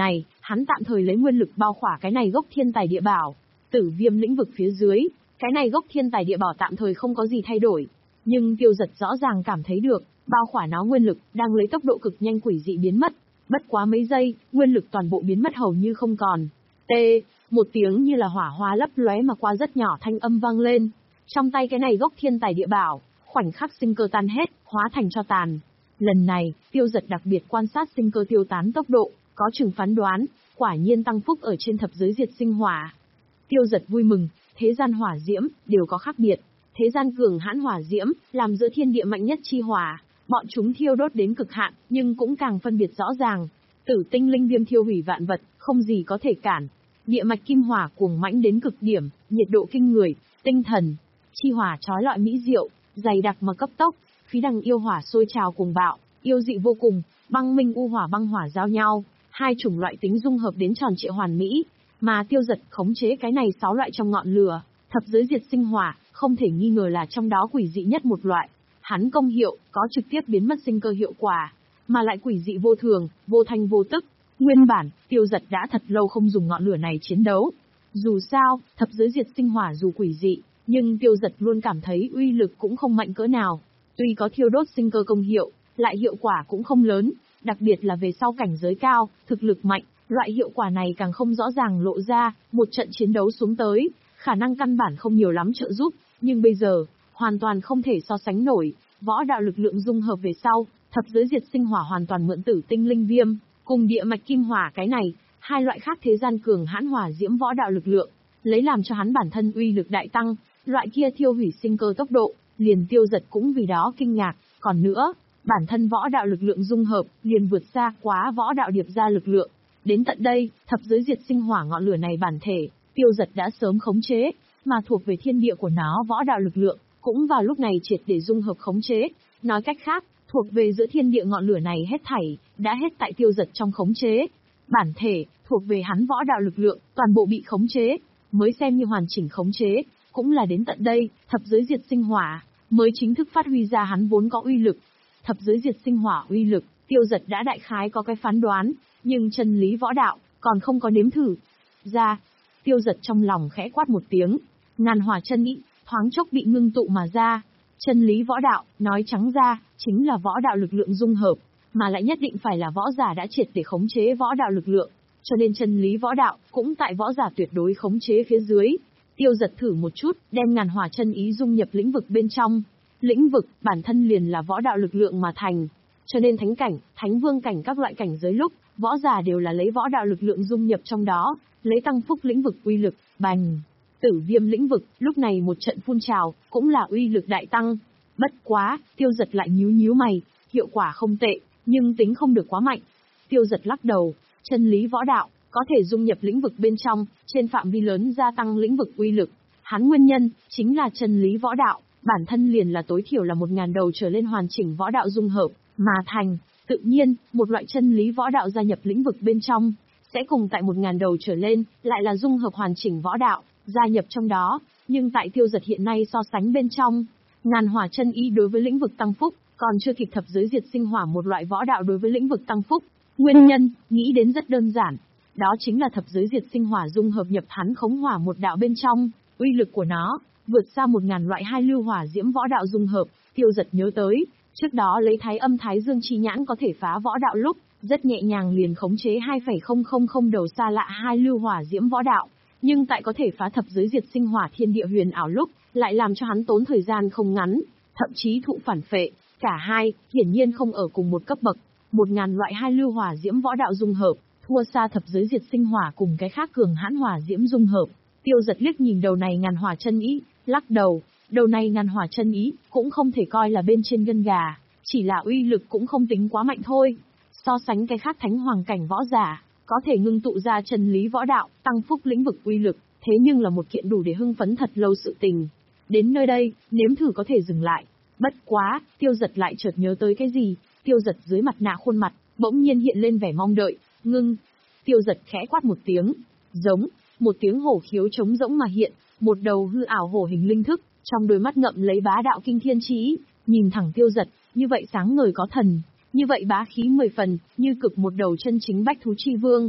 Hắn tạm thời lấy nguyên lực bao khỏa cái này gốc thiên tài địa bảo, Tử Viêm lĩnh vực phía dưới, cái này gốc thiên tài địa bảo tạm thời không có gì thay đổi, nhưng Tiêu Dật rõ ràng cảm thấy được, bao khỏa nó nguyên lực đang lấy tốc độ cực nhanh quỷ dị biến mất, bất quá mấy giây, nguyên lực toàn bộ biến mất hầu như không còn. T, một tiếng như là hỏa hoa lấp lóe mà qua rất nhỏ thanh âm vang lên. Trong tay cái này gốc thiên tài địa bảo, khoảnh khắc sinh cơ tan hết, hóa thành cho tàn. Lần này, Tiêu Dật đặc biệt quan sát sinh cơ tiêu tán tốc độ, có chừng phán đoán, quả nhiên tăng phúc ở trên thập giới diệt sinh hỏa. Tiêu Dật vui mừng, thế gian hỏa diễm đều có khác biệt. Thế gian cường hãn hỏa diễm, làm giữa thiên địa mạnh nhất chi hỏa, bọn chúng thiêu đốt đến cực hạn, nhưng cũng càng phân biệt rõ ràng. Tử tinh linh viêm thiêu hủy vạn vật, không gì có thể cản. Địa mạch kim hỏa cuồng mãnh đến cực điểm, nhiệt độ kinh người, tinh thần, chi hỏa chói lọi mỹ diệu, dày đặc mà cấp tốc, khí đằng yêu hỏa sôi trào cuồng bạo, yêu dị vô cùng, băng minh u hỏa băng hỏa giao nhau, hai chủng loại tính dung hợp đến tròn trịa hoàn mỹ, mà Tiêu Dật khống chế cái này sáu loại trong ngọn lửa, thập giới diệt sinh hỏa, không thể nghi ngờ là trong đó quỷ dị nhất một loại. Hắn công hiệu có trực tiếp biến mất sinh cơ hiệu quả, mà lại quỷ dị vô thường, vô thanh vô tức. Nguyên bản, Tiêu Dật đã thật lâu không dùng ngọn lửa này chiến đấu. Dù sao, thập giới diệt sinh hỏa dù quỷ dị, nhưng Tiêu Dật luôn cảm thấy uy lực cũng không mạnh cỡ nào. Tuy có thiêu đốt sinh cơ công hiệu, lại hiệu quả cũng không lớn, đặc biệt là về sau cảnh giới cao, thực lực mạnh, loại hiệu quả này càng không rõ ràng lộ ra, một trận chiến đấu xuống tới, khả năng căn bản không nhiều lắm trợ giúp, nhưng bây giờ, hoàn toàn không thể so sánh nổi, võ đạo lực lượng dung hợp về sau, thập giới diệt sinh hỏa hoàn toàn mượn tử tinh linh viêm, cùng địa mạch kim hỏa cái này, hai loại khác thế gian cường hãn hỏa diễm võ đạo lực lượng, lấy làm cho hắn bản thân uy lực đại tăng, loại kia thiêu hủy sinh cơ tốc độ, liền Tiêu Dật cũng vì đó kinh ngạc, còn nữa, bản thân võ đạo lực lượng dung hợp, liền vượt xa quá võ đạo điệp ra lực lượng. Đến tận đây, thập giới diệt sinh hỏa ngọn lửa này bản thể, Tiêu Dật đã sớm khống chế, mà thuộc về thiên địa của nó võ đạo lực lượng, cũng vào lúc này triệt để dung hợp khống chế, nói cách khác, thuộc về giữa thiên địa ngọn lửa này hết thảy, đã hết tại Tiêu Dật trong khống chế. Bản thể, thuộc về hắn võ đạo lực lượng, toàn bộ bị khống chế, mới xem như hoàn chỉnh khống chế, cũng là đến tận đây, thập giới diệt sinh hỏa, mới chính thức phát huy ra hắn vốn có uy lực. Thập giới diệt sinh hỏa uy lực, Tiêu Dật đã đại khái có cái phán đoán, nhưng chân lý võ đạo, còn không có nếm thử. Ra, Tiêu Dật trong lòng khẽ quát một tiếng, ngàn hỏa chân ý, thoáng chốc bị ngưng tụ mà ra. Chân lý võ đạo, nói trắng ra, chính là võ đạo lực lượng dung hợp, mà lại nhất định phải là võ giả đã triệt để khống chế võ đạo lực lượng, cho nên chân lý võ đạo, cũng tại võ giả tuyệt đối khống chế phía dưới. Tiêu Dật thử một chút, đem ngàn hỏa chân ý dung nhập lĩnh vực bên trong. Lĩnh vực, bản thân liền là võ đạo lực lượng mà thành, cho nên thánh cảnh, thánh vương cảnh các loại cảnh giới lúc, võ giả đều là lấy võ đạo lực lượng dung nhập trong đó, lấy tăng phúc lĩnh vực uy lực, bành. Tử Viêm lĩnh vực, lúc này một trận phun trào, cũng là uy lực đại tăng. Bất quá, Tiêu Dật lại nhíu nhíu mày, hiệu quả không tệ, nhưng tính không được quá mạnh. Tiêu Dật lắc đầu, chân lý võ đạo, có thể dung nhập lĩnh vực bên trong, trên phạm vi lớn gia tăng lĩnh vực uy lực. Hắn nguyên nhân, chính là chân lý võ đạo, bản thân liền là tối thiểu là một ngàn đầu trở lên hoàn chỉnh võ đạo dung hợp, mà thành. Tự nhiên, một loại chân lý võ đạo gia nhập lĩnh vực bên trong, sẽ cùng tại một ngàn đầu trở lên, lại là dung hợp hoàn chỉnh võ đạo, gia nhập trong đó, nhưng tại Tiêu Dật hiện nay so sánh bên trong, ngàn hỏa chân ý đối với lĩnh vực tăng phúc, còn chưa kịp thập giới diệt sinh hỏa một loại võ đạo đối với lĩnh vực tăng phúc. Nguyên nhân, nghĩ đến rất đơn giản, đó chính là thập giới diệt sinh hỏa dung hợp nhập hắn khống hỏa một đạo bên trong, uy lực của nó, vượt xa một ngàn loại hai lưu hỏa diễm võ đạo dung hợp. Tiêu Dật nhớ tới, trước đó lấy thái âm thái dương chi nhãn có thể phá võ đạo lúc, rất nhẹ nhàng liền khống chế hai phẩy không không không đầu xa lạ hai lưu hỏa diễm võ đạo, nhưng tại có thể phá thập giới diệt sinh hỏa thiên địa huyền ảo lúc, lại làm cho hắn tốn thời gian không ngắn, thậm chí thụ phản phệ. Cả hai, hiển nhiên không ở cùng một cấp bậc, một ngàn loại hai lưu hỏa diễm võ đạo dung hợp, thua xa thập giới diệt sinh hỏa cùng cái khác cường hãn hỏa diễm dung hợp. Tiêu Dật liếc nhìn đầu này ngàn hỏa chân ý, lắc đầu, đầu này ngàn hỏa chân ý, cũng không thể coi là bên trên gân gà, chỉ là uy lực cũng không tính quá mạnh thôi. So sánh cái khác thánh hoàng cảnh võ giả, có thể ngưng tụ ra chân lý võ đạo, tăng phúc lĩnh vực uy lực, thế nhưng là một kiện đủ để hưng phấn thật lâu sự tình. Đến nơi đây, nếm thử có thể dừng lại. Bất quá, Tiêu Dật lại chợt nhớ tới cái gì, Tiêu Dật dưới mặt nạ khuôn mặt, bỗng nhiên hiện lên vẻ mong đợi, ngưng. Tiêu Dật khẽ quát một tiếng, giống, một tiếng hổ khiếu trống rỗng mà hiện, một đầu hư ảo hổ hình linh thức, trong đôi mắt ngậm lấy bá đạo kinh thiên chí, nhìn thẳng Tiêu Dật, như vậy sáng ngời có thần, như vậy bá khí mười phần, như cực một đầu chân chính bách thú chi vương.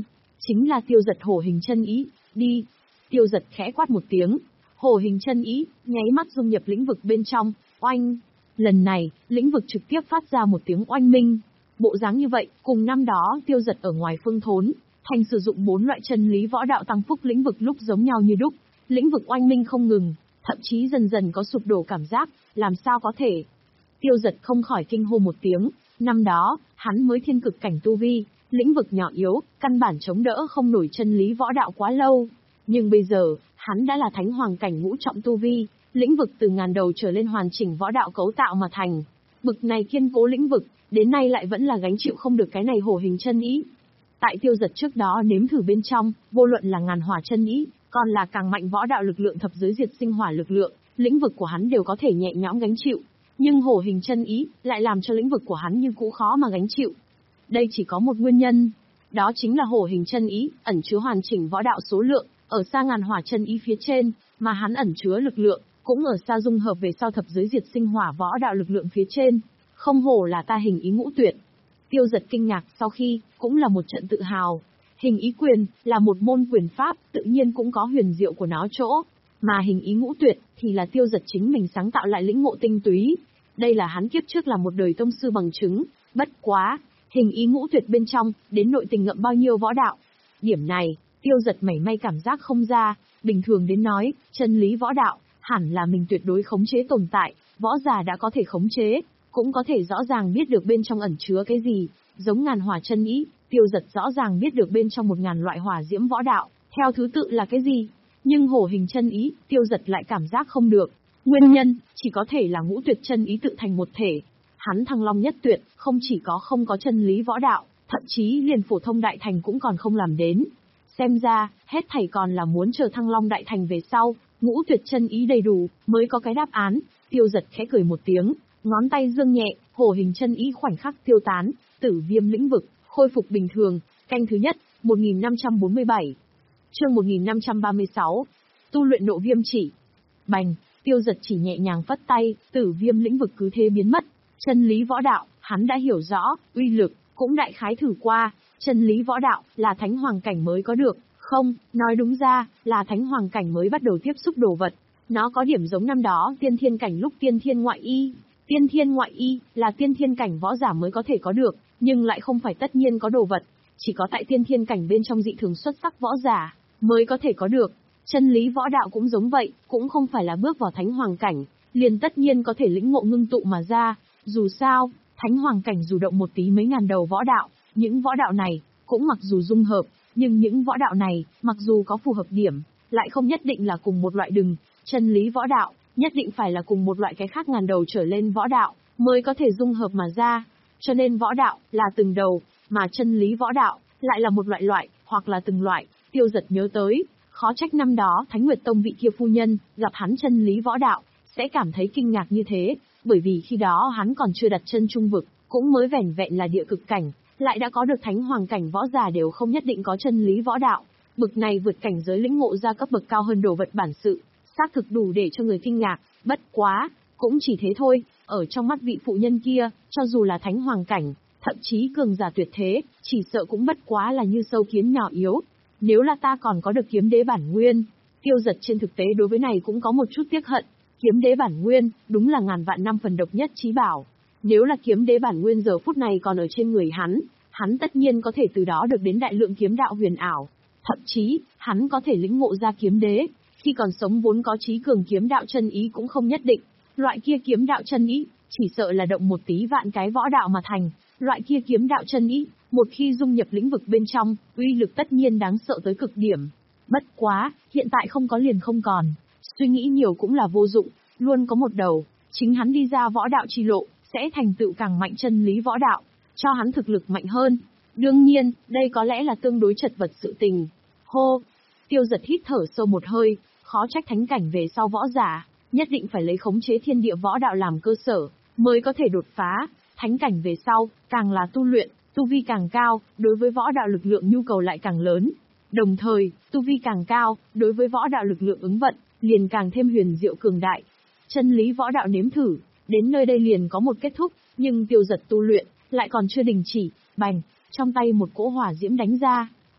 chính là tiêu giật hổ hình chân ý, đi. Tiêu giật khẽ quát một tiếng, hổ hình chân ý, nháy mắt dung nhập lĩnh vực bên trong, oanh. Lần này, lĩnh vực trực tiếp phát ra một tiếng oanh minh. Bộ dáng như vậy, cùng năm đó tiêu giật ở ngoài phương thốn, thành sử dụng bốn loại chân lý võ đạo tăng phúc lĩnh vực lúc giống nhau như đúc, lĩnh vực oanh minh không ngừng, thậm chí dần dần có sụp đổ cảm giác, làm sao có thể. Tiêu giật không khỏi kinh hô một tiếng, năm đó, hắn mới thiên cực cảnh tu vi, lĩnh vực nhỏ yếu, căn bản chống đỡ không nổi chân lý võ đạo quá lâu. Nhưng bây giờ, hắn đã là thánh hoàng cảnh ngũ trọng tu vi, lĩnh vực từ ngàn đầu trở lên hoàn chỉnh võ đạo cấu tạo mà thành. Bực này kiên cố lĩnh vực, đến nay lại vẫn là gánh chịu không được cái này hổ hình chân ý. Tại tiêu giật trước đó nếm thử bên trong, vô luận là ngàn hỏa chân ý, còn là càng mạnh võ đạo lực lượng thập giới diệt sinh hỏa lực lượng, lĩnh vực của hắn đều có thể nhẹ nhõm gánh chịu. Nhưng hổ hình chân ý lại làm cho lĩnh vực của hắn như cũ khó mà gánh chịu. Đây chỉ có một nguyên nhân, đó chính là hổ hình chân ý ẩn chứa hoàn chỉnh võ đạo số lượng, ở xa ngàn hỏa chân ý phía trên, mà hắn ẩn chứa lực lượng, cũng ở xa dung hợp về sau thập giới diệt sinh hỏa võ đạo lực lượng phía trên. Không hổ là ta hình ý ngũ tuyệt. Tiêu giật kinh ngạc sau khi, cũng là một trận tự hào. Hình ý quyền, là một môn quyền pháp, tự nhiên cũng có huyền diệu của nó chỗ. Mà hình ý ngũ tuyệt, thì là tiêu giật chính mình sáng tạo lại lĩnh ngộ tinh túy. Đây là hắn kiếp trước là một đời tông sư bằng chứng, bất quá. Hình ý ngũ tuyệt bên trong, đến nội tình ngậm bao nhiêu võ đạo. Điểm này, tiêu giật mảy may cảm giác không ra, bình thường đến nói, chân lý võ đạo, hẳn là mình tuyệt đối khống chế tồn tại, võ giả đã có thể khống chế, cũng có thể rõ ràng biết được bên trong ẩn chứa cái gì, giống ngàn hỏa chân ý, tiêu giật rõ ràng biết được bên trong một ngàn loại hỏa diễm võ đạo, theo thứ tự là cái gì. Nhưng hổ hình chân ý, tiêu giật lại cảm giác không được. Nguyên nhân, chỉ có thể là ngũ tuyệt chân ý tự thành một thể. Hắn thăng long nhất tuyệt, không chỉ có không có chân lý võ đạo, thậm chí liền phổ thông đại thành cũng còn không làm đến. Xem ra, hết thảy còn là muốn chờ thăng long đại thành về sau, ngũ tuyệt chân ý đầy đủ, mới có cái đáp án. Tiêu giật khẽ cười một tiếng, ngón tay dương nhẹ, hổ hình chân ý khoảnh khắc tiêu tán, tử viêm lĩnh vực, khôi phục bình thường. Canh thứ nhất, một nghìn năm trăm bốn mươi bảy. Chương một nghìn năm trăm ba mươi sáu. Tu luyện nộ viêm chỉ. Bành, tiêu giật chỉ nhẹ nhàng phất tay, tử viêm lĩnh vực cứ thế biến mất. Chân lý võ đạo, hắn đã hiểu rõ, uy lực, cũng đại khái thử qua. Chân lý võ đạo, là thánh hoàng cảnh mới có được, không, nói đúng ra, là thánh hoàng cảnh mới bắt đầu tiếp xúc đồ vật. Nó có điểm giống năm đó tiên thiên cảnh lúc tiên thiên ngoại y. Tiên thiên ngoại y, là tiên thiên cảnh võ giả mới có thể có được, nhưng lại không phải tất nhiên có đồ vật. Chỉ có tại tiên thiên cảnh bên trong dị thường xuất sắc võ giả, mới có thể có được. Chân lý võ đạo cũng giống vậy, cũng không phải là bước vào thánh hoàng cảnh, liền tất nhiên có thể lĩnh ngộ ngưng tụ mà ra. Dù sao, thánh hoàng cảnh dù động một tí mấy ngàn đầu võ đạo, những võ đạo này, cũng mặc dù dung hợp, nhưng những võ đạo này, mặc dù có phù hợp điểm, lại không nhất định là cùng một loại đừng. Chân lý võ đạo, nhất định phải là cùng một loại cái khác ngàn đầu trở lên võ đạo, mới có thể dung hợp mà ra. Cho nên võ đạo, là từng đầu, mà chân lý võ đạo, lại là một loại loại, hoặc là từng loại. Tiêu giật nhớ tới, khó trách năm đó Thánh Nguyệt Tông vị kia phu nhân, gặp hắn chân lý võ đạo, sẽ cảm thấy kinh ngạc như thế, bởi vì khi đó hắn còn chưa đặt chân trung vực, cũng mới vẻn vẹn là địa cực cảnh, lại đã có được thánh hoàng cảnh võ giả đều không nhất định có chân lý võ đạo. Bực này vượt cảnh giới lĩnh ngộ ra cấp bậc cao hơn đồ vật bản sự, xác thực đủ để cho người kinh ngạc, bất quá, cũng chỉ thế thôi, ở trong mắt vị phụ nhân kia, cho dù là thánh hoàng cảnh, thậm chí cường giả tuyệt thế, chỉ sợ cũng bất quá là như sâu kiến nhỏ yếu. Nếu là ta còn có được kiếm đế bản nguyên, tiêu giật trên thực tế đối với này cũng có một chút tiếc hận. Kiếm đế bản nguyên, đúng là ngàn vạn năm phần độc nhất chí bảo. Nếu là kiếm đế bản nguyên giờ phút này còn ở trên người hắn, hắn tất nhiên có thể từ đó được đến đại lượng kiếm đạo huyền ảo. Thậm chí, hắn có thể lĩnh ngộ ra kiếm đế, khi còn sống vốn có trí cường kiếm đạo chân ý cũng không nhất định. Loại kia kiếm đạo chân ý, chỉ sợ là động một tí vạn cái võ đạo mà thành. Loại kia kiếm đạo chân ý, một khi dung nhập lĩnh vực bên trong, uy lực tất nhiên đáng sợ tới cực điểm. Bất quá, hiện tại không có liền không còn. Suy nghĩ nhiều cũng là vô dụng, luôn có một đầu, chính hắn đi ra võ đạo chi lộ, sẽ thành tựu càng mạnh chân lý võ đạo, cho hắn thực lực mạnh hơn. Đương nhiên, đây có lẽ là tương đối chật vật sự tình. Hô! Tiêu giật hít thở sâu một hơi, khó trách thánh cảnh về sau võ giả, nhất định phải lấy khống chế thiên địa võ đạo làm cơ sở, mới có thể đột phá. Thánh cảnh về sau, càng là tu luyện, tu vi càng cao, đối với võ đạo lực lượng nhu cầu lại càng lớn. Đồng thời, tu vi càng cao, đối với võ đạo lực lượng ứng vận, liền càng thêm huyền diệu cường đại. Chân lý võ đạo nếm thử, đến nơi đây liền có một kết thúc, nhưng tiêu giật tu luyện, lại còn chưa đình chỉ. Bành, trong tay một cỗ hỏa diễm đánh ra.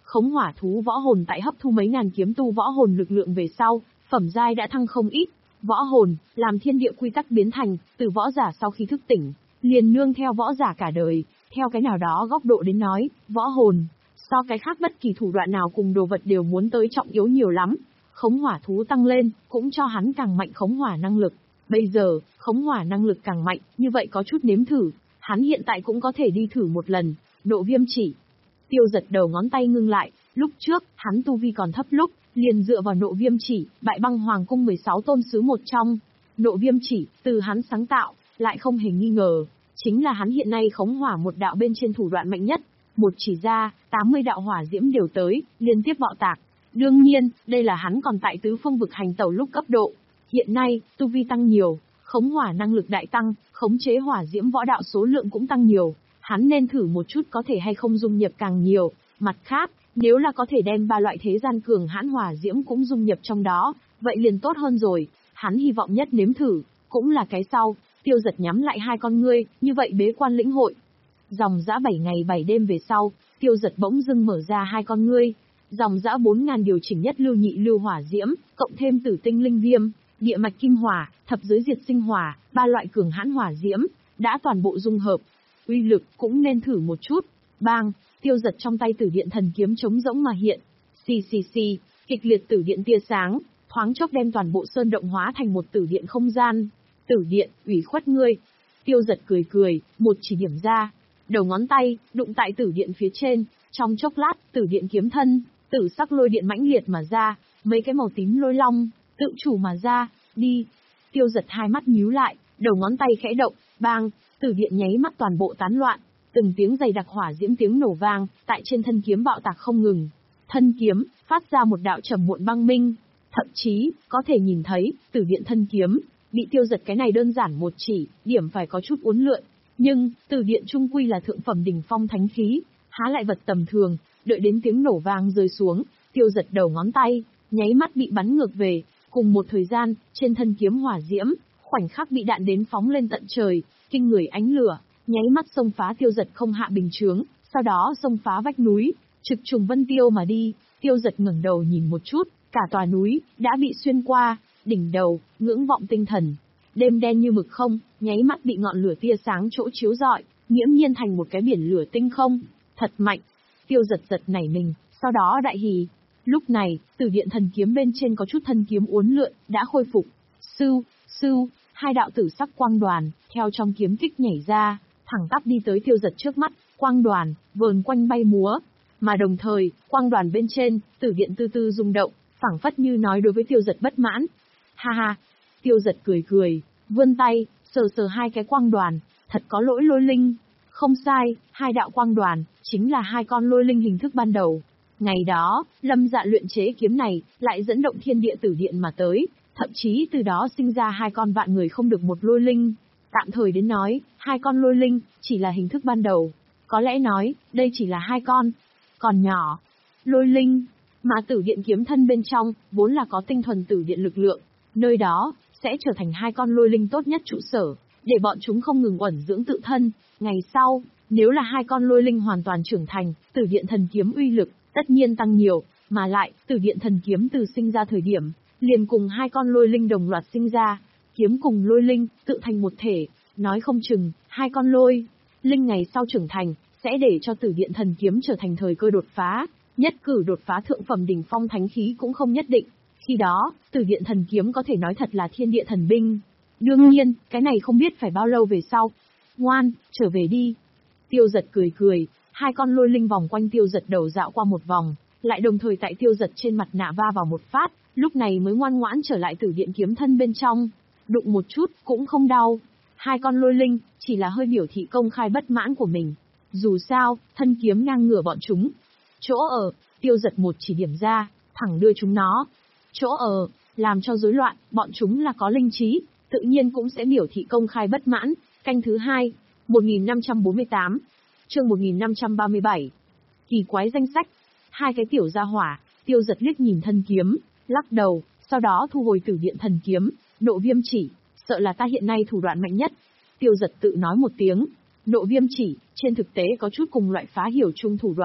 Khống hỏa thú võ hồn tại hấp thu mấy ngàn kiếm tu võ hồn lực lượng về sau, phẩm giai đã thăng không ít. Võ hồn, làm thiên địa quy tắc biến thành, từ võ giả sau khi thức tỉnh, liền nương theo võ giả cả đời, theo cái nào đó góc độ đến nói, võ hồn, so cái khác bất kỳ thủ đoạn nào cùng đồ vật đều muốn tới trọng yếu nhiều lắm. Khống hỏa thú tăng lên, cũng cho hắn càng mạnh khống hỏa năng lực. Bây giờ, khống hỏa năng lực càng mạnh, như vậy có chút nếm thử, hắn hiện tại cũng có thể đi thử một lần, nộ viêm chỉ. Tiêu Giật đầu ngón tay ngưng lại, lúc trước, hắn tu vi còn thấp lúc, liền dựa vào nộ viêm chỉ, bại băng hoàng cung mười sáu tôn sứ một trong. Nộ viêm chỉ, từ hắn sáng tạo, lại không hề nghi ngờ, chính là hắn hiện nay khống hỏa một đạo bên trên thủ đoạn mạnh nhất. Một chỉ ra, tám mươi đạo hỏa diễm đều tới, liên tiếp bạo tạc. Đương nhiên, đây là hắn còn tại tứ phương vực hành tẩu lúc cấp độ. Hiện nay, tu vi tăng nhiều, khống hỏa năng lực đại tăng, khống chế hỏa diễm võ đạo số lượng cũng tăng nhiều. Hắn nên thử một chút có thể hay không dung nhập càng nhiều. Mặt khác, nếu là có thể đem ba loại thế gian cường hãn hỏa diễm cũng dung nhập trong đó, vậy liền tốt hơn rồi. Hắn hy vọng nhất nếm thử, cũng là cái sau. Tiêu Giật nhắm lại hai con ngươi, như vậy bế quan lĩnh hội. Dòng dã bảy ngày bảy đêm về sau, Tiêu Giật bỗng dưng mở ra hai con ngươi. Dòng dã bốn ngàn điều chỉnh nhất lưu nhị lưu hỏa diễm, cộng thêm tử tinh linh viêm, địa mạch kim hỏa, thập giới diệt sinh hỏa, ba loại cường hãn hỏa diễm, đã toàn bộ dung hợp. Uy lực cũng nên thử một chút. Bang, Tiêu Giật trong tay tử điện thần kiếm trống rỗng mà hiện. Xì xì xì, kịch liệt tử điện tia sáng, thoáng chốc đem toàn bộ sơn động hóa thành một tử điện không gian. Tử điện, ủy khuất ngươi. Tiêu Giật cười cười, một chỉ điểm ra. Đầu ngón tay, đụng tại tử điện phía trên, trong chốc lát, tử điện kiếm thân, tử sắc lôi điện mãnh liệt mà ra, mấy cái màu tím lôi long, tự chủ mà ra, đi. Tiêu Giật hai mắt nhíu lại, đầu ngón tay khẽ động, bang, tử điện nháy mắt toàn bộ tán loạn, từng tiếng dày đặc hỏa diễm tiếng nổ vang, tại trên thân kiếm bạo tạc không ngừng. Thân kiếm, phát ra một đạo trầm muộn băng minh, thậm chí, có thể nhìn thấy, tử điện thân kiếm, bị Tiêu Giật cái này đơn giản một chỉ, điểm phải có chút uốn lượn. Nhưng, tử điện trung quy là thượng phẩm đỉnh phong thánh khí, há lại vật tầm thường, đợi đến tiếng nổ vang rơi xuống, Tiêu Giật đầu ngón tay, nháy mắt bị bắn ngược về, cùng một thời gian, trên thân kiếm hỏa diễm, khoảnh khắc bị đạn đến phóng lên tận trời, kinh người ánh lửa, nháy mắt xông phá Tiêu Giật không hạ bình chướng, sau đó xông phá vách núi, trực trùng vân tiêu mà đi. Tiêu Giật ngẩng đầu nhìn một chút, cả tòa núi đã bị xuyên qua, đỉnh đầu, ngưỡng vọng tinh thần. Đêm đen như mực không, nháy mắt bị ngọn lửa tia sáng chỗ chiếu rọi, nghiễm nhiên thành một cái biển lửa tinh không. Thật mạnh. Tiêu Giật giật nảy mình, sau đó đại hỉ. Lúc này, tử điện thần kiếm bên trên có chút thân kiếm uốn lượn, đã khôi phục. Sưu, sưu, hai đạo tử sắc quang đoàn, theo trong kiếm kích nhảy ra, thẳng tắp đi tới Tiêu Giật trước mắt, quang đoàn, vờn quanh bay múa. Mà đồng thời, quang đoàn bên trên, tử điện tư tư rung động, phảng phất như nói đối với Tiêu Giật bất mãn. Ha ha, Tiêu Giật cười cười, vươn tay, sờ sờ hai cái quang đoàn, thật có lỗi lôi linh. Không sai, hai đạo quang đoàn, chính là hai con lôi linh hình thức ban đầu. Ngày đó, Lâm Dạ luyện chế kiếm này, lại dẫn động thiên địa tử điện mà tới, thậm chí từ đó sinh ra hai con vạn người không được một lôi linh. Tạm thời đến nói, hai con lôi linh, chỉ là hình thức ban đầu. Có lẽ nói, đây chỉ là hai con. Còn nhỏ, lôi linh, mà tử điện kiếm thân bên trong, vốn là có tinh thuần tử điện lực lượng. Nơi đó, sẽ trở thành hai con lôi linh tốt nhất trụ sở, để bọn chúng không ngừng uẩn dưỡng tự thân. Ngày sau, nếu là hai con lôi linh hoàn toàn trưởng thành, tử điện thần kiếm uy lực, tất nhiên tăng nhiều, mà lại, tử điện thần kiếm từ sinh ra thời điểm, liền cùng hai con lôi linh đồng loạt sinh ra, kiếm cùng lôi linh, tự thành một thể, nói không chừng, hai con lôi linh ngày sau trưởng thành, sẽ để cho tử điện thần kiếm trở thành thời cơ đột phá, nhất cử đột phá thượng phẩm đỉnh phong thánh khí cũng không nhất định. Khi đó, tử điện thần kiếm có thể nói thật là thiên địa thần binh. Đương nhiên, cái này không biết phải bao lâu về sau. Ngoan, trở về đi. Tiêu Giật cười cười, hai con lôi linh vòng quanh Tiêu Giật đầu dạo qua một vòng, lại đồng thời tại Tiêu Giật trên mặt nạ va vào một phát, lúc này mới ngoan ngoãn trở lại tử điện kiếm thân bên trong. Đụng một chút, cũng không đau. Hai con lôi linh, chỉ là hơi biểu thị công khai bất mãn của mình. Dù sao, thân kiếm ngang ngửa bọn chúng. Chỗ ở, Tiêu Giật một chỉ điểm ra, thẳng đưa chúng nó. Chỗ ở, làm cho rối loạn, bọn chúng là có linh trí, tự nhiên cũng sẽ biểu thị công khai bất mãn. Canh thứ hai, một nghìn năm trăm bốn mươi tám, chương một nghìn năm trăm ba mươi bảy. Kỳ quái danh sách, hai cái tiểu gia hỏa. Tiêu Giật liếc nhìn thân kiếm, lắc đầu, sau đó thu hồi tử điện thần kiếm, nộ viêm chỉ, sợ là ta hiện nay thủ đoạn mạnh nhất. Tiêu Giật tự nói một tiếng, nộ viêm chỉ, trên thực tế có chút cùng loại phá hiểu chung thủ đoạn,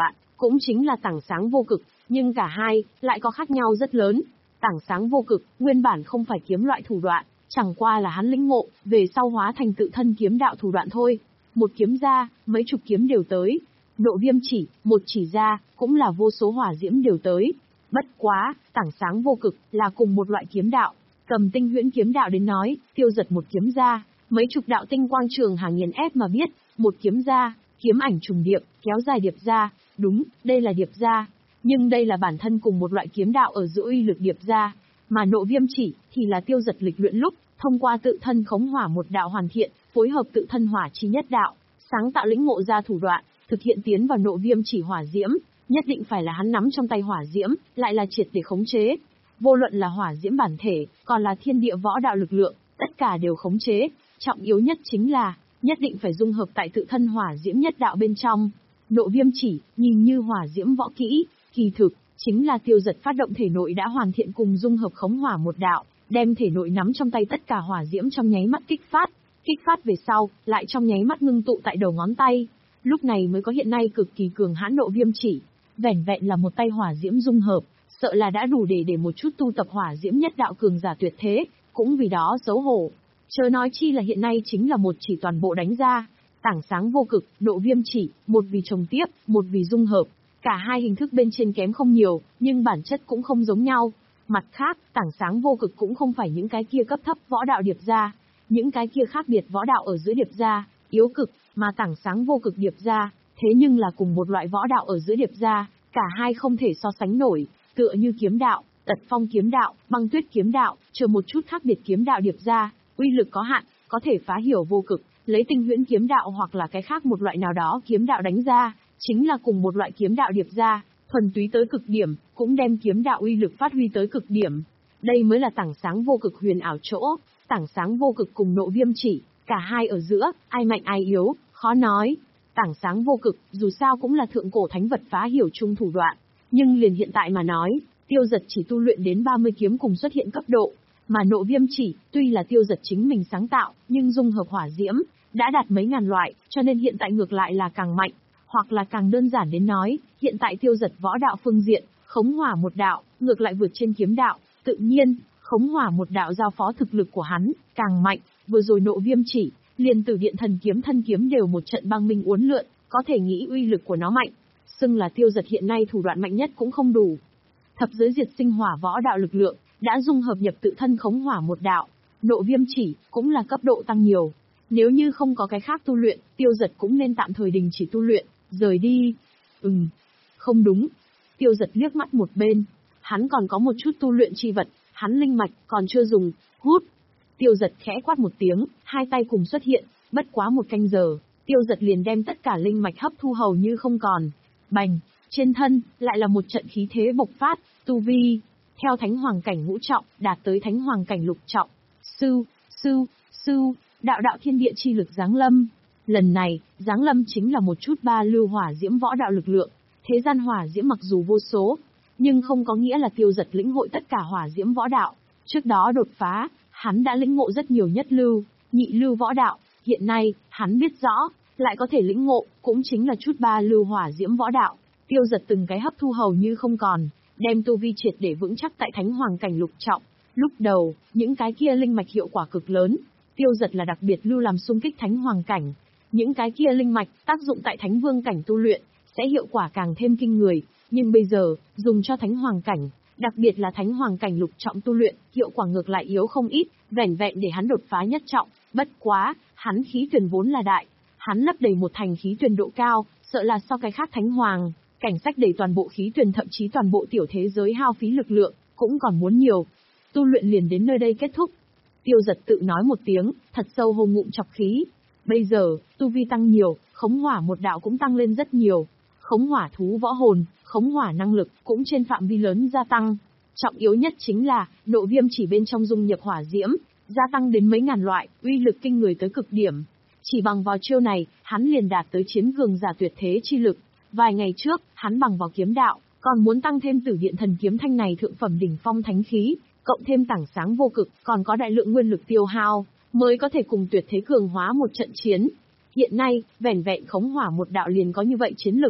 cũng chính là tảng sáng vô cực, nhưng cả hai lại có khác nhau rất lớn. Tảng sáng vô cực, nguyên bản không phải kiếm loại thủ đoạn, chẳng qua là hắn lĩnh ngộ, về sau hóa thành tự thân kiếm đạo thủ đoạn thôi. Một kiếm ra, mấy chục kiếm đều tới. Độ viêm chỉ, một chỉ ra, cũng là vô số hỏa diễm đều tới. Bất quá, tảng sáng vô cực, là cùng một loại kiếm đạo. Cầm tinh huyễn kiếm đạo đến nói, Tiêu Giật một kiếm ra, mấy chục đạo tinh quang trường hàng nghiền ép mà biết, một kiếm ra, kiếm ảnh trùng điệp, kéo dài điệp ra, đúng, đây là điệp ra. Nhưng đây là bản thân cùng một loại kiếm đạo ở giữa uy lực điệp ra, mà nộ viêm chỉ, thì là Tiêu Giật lịch luyện lúc, thông qua tự thân khống hỏa một đạo hoàn thiện, phối hợp tự thân hỏa chi nhất đạo, sáng tạo lĩnh ngộ ra thủ đoạn, thực hiện tiến vào nộ viêm chỉ hỏa diễm, nhất định phải là hắn nắm trong tay hỏa diễm, lại là triệt để khống chế. Vô luận là hỏa diễm bản thể, còn là thiên địa võ đạo lực lượng, tất cả đều khống chế, trọng yếu nhất chính là, nhất định phải dung hợp tại tự thân hỏa diễm nhất đạo bên trong. Nộ viêm chỉ, nhìn như hỏa diễm võ kỹ, kỳ thực, chính là Tiêu Giật phát động thể nội đã hoàn thiện cùng dung hợp khống hỏa một đạo, đem thể nội nắm trong tay tất cả hỏa diễm trong nháy mắt kích phát, kích phát về sau, lại trong nháy mắt ngưng tụ tại đầu ngón tay. Lúc này mới có hiện nay cực kỳ cường hãn nộ viêm chỉ, vẻn vẹn là một tay hỏa diễm dung hợp, sợ là đã đủ để để một chút tu tập hỏa diễm nhất đạo cường giả tuyệt thế, cũng vì đó xấu hổ. Chớ nói chi là hiện nay chính là một chỉ toàn bộ đánh ra, tảng sáng vô cực, nộ viêm chỉ, một vì trồng tiếp, một vì dung hợp. Cả hai hình thức bên trên kém không nhiều, nhưng bản chất cũng không giống nhau. Mặt khác, tảng sáng vô cực cũng không phải những cái kia cấp thấp võ đạo điệp ra, những cái kia khác biệt võ đạo ở giữa điệp ra, yếu cực, mà tảng sáng vô cực điệp ra, thế nhưng là cùng một loại võ đạo ở giữa điệp ra, cả hai không thể so sánh nổi, tựa như kiếm đạo, tật phong kiếm đạo, băng tuyết kiếm đạo, chờ một chút khác biệt kiếm đạo điệp ra, uy lực có hạn, có thể phá hiểu vô cực, lấy tinh huyễn kiếm đạo hoặc là cái khác một loại nào đó kiếm đạo đánh ra, chính là cùng một loại kiếm đạo điệp ra, thuần túy tới cực điểm, cũng đem kiếm đạo uy lực phát huy tới cực điểm. Đây mới là tảng sáng vô cực huyền ảo chỗ, tảng sáng vô cực cùng nộ viêm chỉ, cả hai ở giữa, ai mạnh ai yếu, khó nói. Tảng sáng vô cực, dù sao cũng là thượng cổ thánh vật phá hiểu chung thủ đoạn, nhưng liền hiện tại mà nói, Tiêu Giật chỉ tu luyện đến ba mươi kiếm cùng xuất hiện cấp độ, mà nộ viêm chỉ, tuy là Tiêu Giật chính mình sáng tạo, nhưng dung hợp hỏa diễm, đã đạt mấy ngàn loại, cho nên hiện tại ngược lại là càng mạnh, hoặc là càng đơn giản đến nói, hiện tại Tiêu Giật võ đạo phương diện, khống hỏa một đạo, ngược lại vượt trên kiếm đạo, tự nhiên, khống hỏa một đạo giao phó thực lực của hắn, càng mạnh, vừa rồi nộ viêm chỉ, liền Tử Điện Thần Kiếm thân kiếm đều một trận băng minh uốn lượn, có thể nghĩ uy lực của nó mạnh, xưng là Tiêu Giật hiện nay thủ đoạn mạnh nhất cũng không đủ. Thập giới diệt sinh hỏa võ đạo lực lượng, đã dung hợp nhập tự thân khống hỏa một đạo, nộ viêm chỉ, cũng là cấp độ tăng nhiều. Nếu như không có cái khác tu luyện, Tiêu Giật cũng nên tạm thời đình chỉ tu luyện, rời đi. Ừm, không đúng. Tiêu Giật liếc mắt một bên, hắn còn có một chút tu luyện chi vật, hắn linh mạch còn chưa dùng, hút. Tiêu Giật khẽ quát một tiếng, hai tay cùng xuất hiện, bất quá một canh giờ, Tiêu Giật liền đem tất cả linh mạch hấp thu hầu như không còn. Bành, trên thân, lại là một trận khí thế bộc phát, tu vi, theo thánh hoàng cảnh ngũ trọng, đạt tới thánh hoàng cảnh lục trọng. Sư, sư, sư, đạo đạo thiên địa chi lực giáng lâm. Lần này, giáng lâm chính là một chút ba lưu hỏa diễm võ đạo lực lượng. Thế gian hỏa diễm mặc dù vô số, nhưng không có nghĩa là Tiêu Giật lĩnh hội tất cả hỏa diễm võ đạo. Trước đó đột phá, hắn đã lĩnh ngộ rất nhiều nhất lưu, nhị lưu võ đạo, hiện nay, hắn biết rõ, lại có thể lĩnh ngộ, cũng chính là chút ba lưu hỏa diễm võ đạo. Tiêu Giật từng cái hấp thu hầu như không còn, đem tu vi triệt để vững chắc tại thánh hoàng cảnh lục trọng. Lúc đầu, những cái kia linh mạch hiệu quả cực lớn, Tiêu Giật là đặc biệt lưu làm xung kích thánh hoàng cảnh. Những cái kia linh mạch tác dụng tại thánh vương cảnh tu luyện, sẽ hiệu quả càng thêm kinh người, nhưng bây giờ, dùng cho thánh hoàng cảnh, đặc biệt là thánh hoàng cảnh lục trọng tu luyện, hiệu quả ngược lại yếu không ít, vẻn vẹn để hắn đột phá nhất trọng, bất quá, hắn khí tuyển vốn là đại, hắn lấp đầy một thành khí tuyển độ cao, sợ là so cái khác thánh hoàng, cảnh sách đầy toàn bộ khí tuyển thậm chí toàn bộ tiểu thế giới hao phí lực lượng, cũng còn muốn nhiều. Tu luyện liền đến nơi đây kết thúc. Tiêu Giật tự nói một tiếng, thật sâu hô ngụm chọc khí. Bây giờ, tu vi tăng nhiều, khống hỏa một đạo cũng tăng lên rất nhiều. Khống hỏa thú võ hồn, khống hỏa năng lực cũng trên phạm vi lớn gia tăng. Trọng yếu nhất chính là, nộ viêm chỉ bên trong dung nhập hỏa diễm, gia tăng đến mấy ngàn loại, uy lực kinh người tới cực điểm. Chỉ bằng vào chiêu này, hắn liền đạt tới chiến cường giả tuyệt thế chi lực. Vài ngày trước, hắn bằng vào kiếm đạo, còn muốn tăng thêm Tử Điện Thần Kiếm thanh này thượng phẩm đỉnh phong thánh khí, cộng thêm tảng sáng vô cực, còn có đại lượng nguyên lực tiêu hao, mới có thể cùng tuyệt thế cường hóa một trận chiến. Hiện nay, vẻn vẹn khống hỏa một đạo liền có như vậy chiến lực,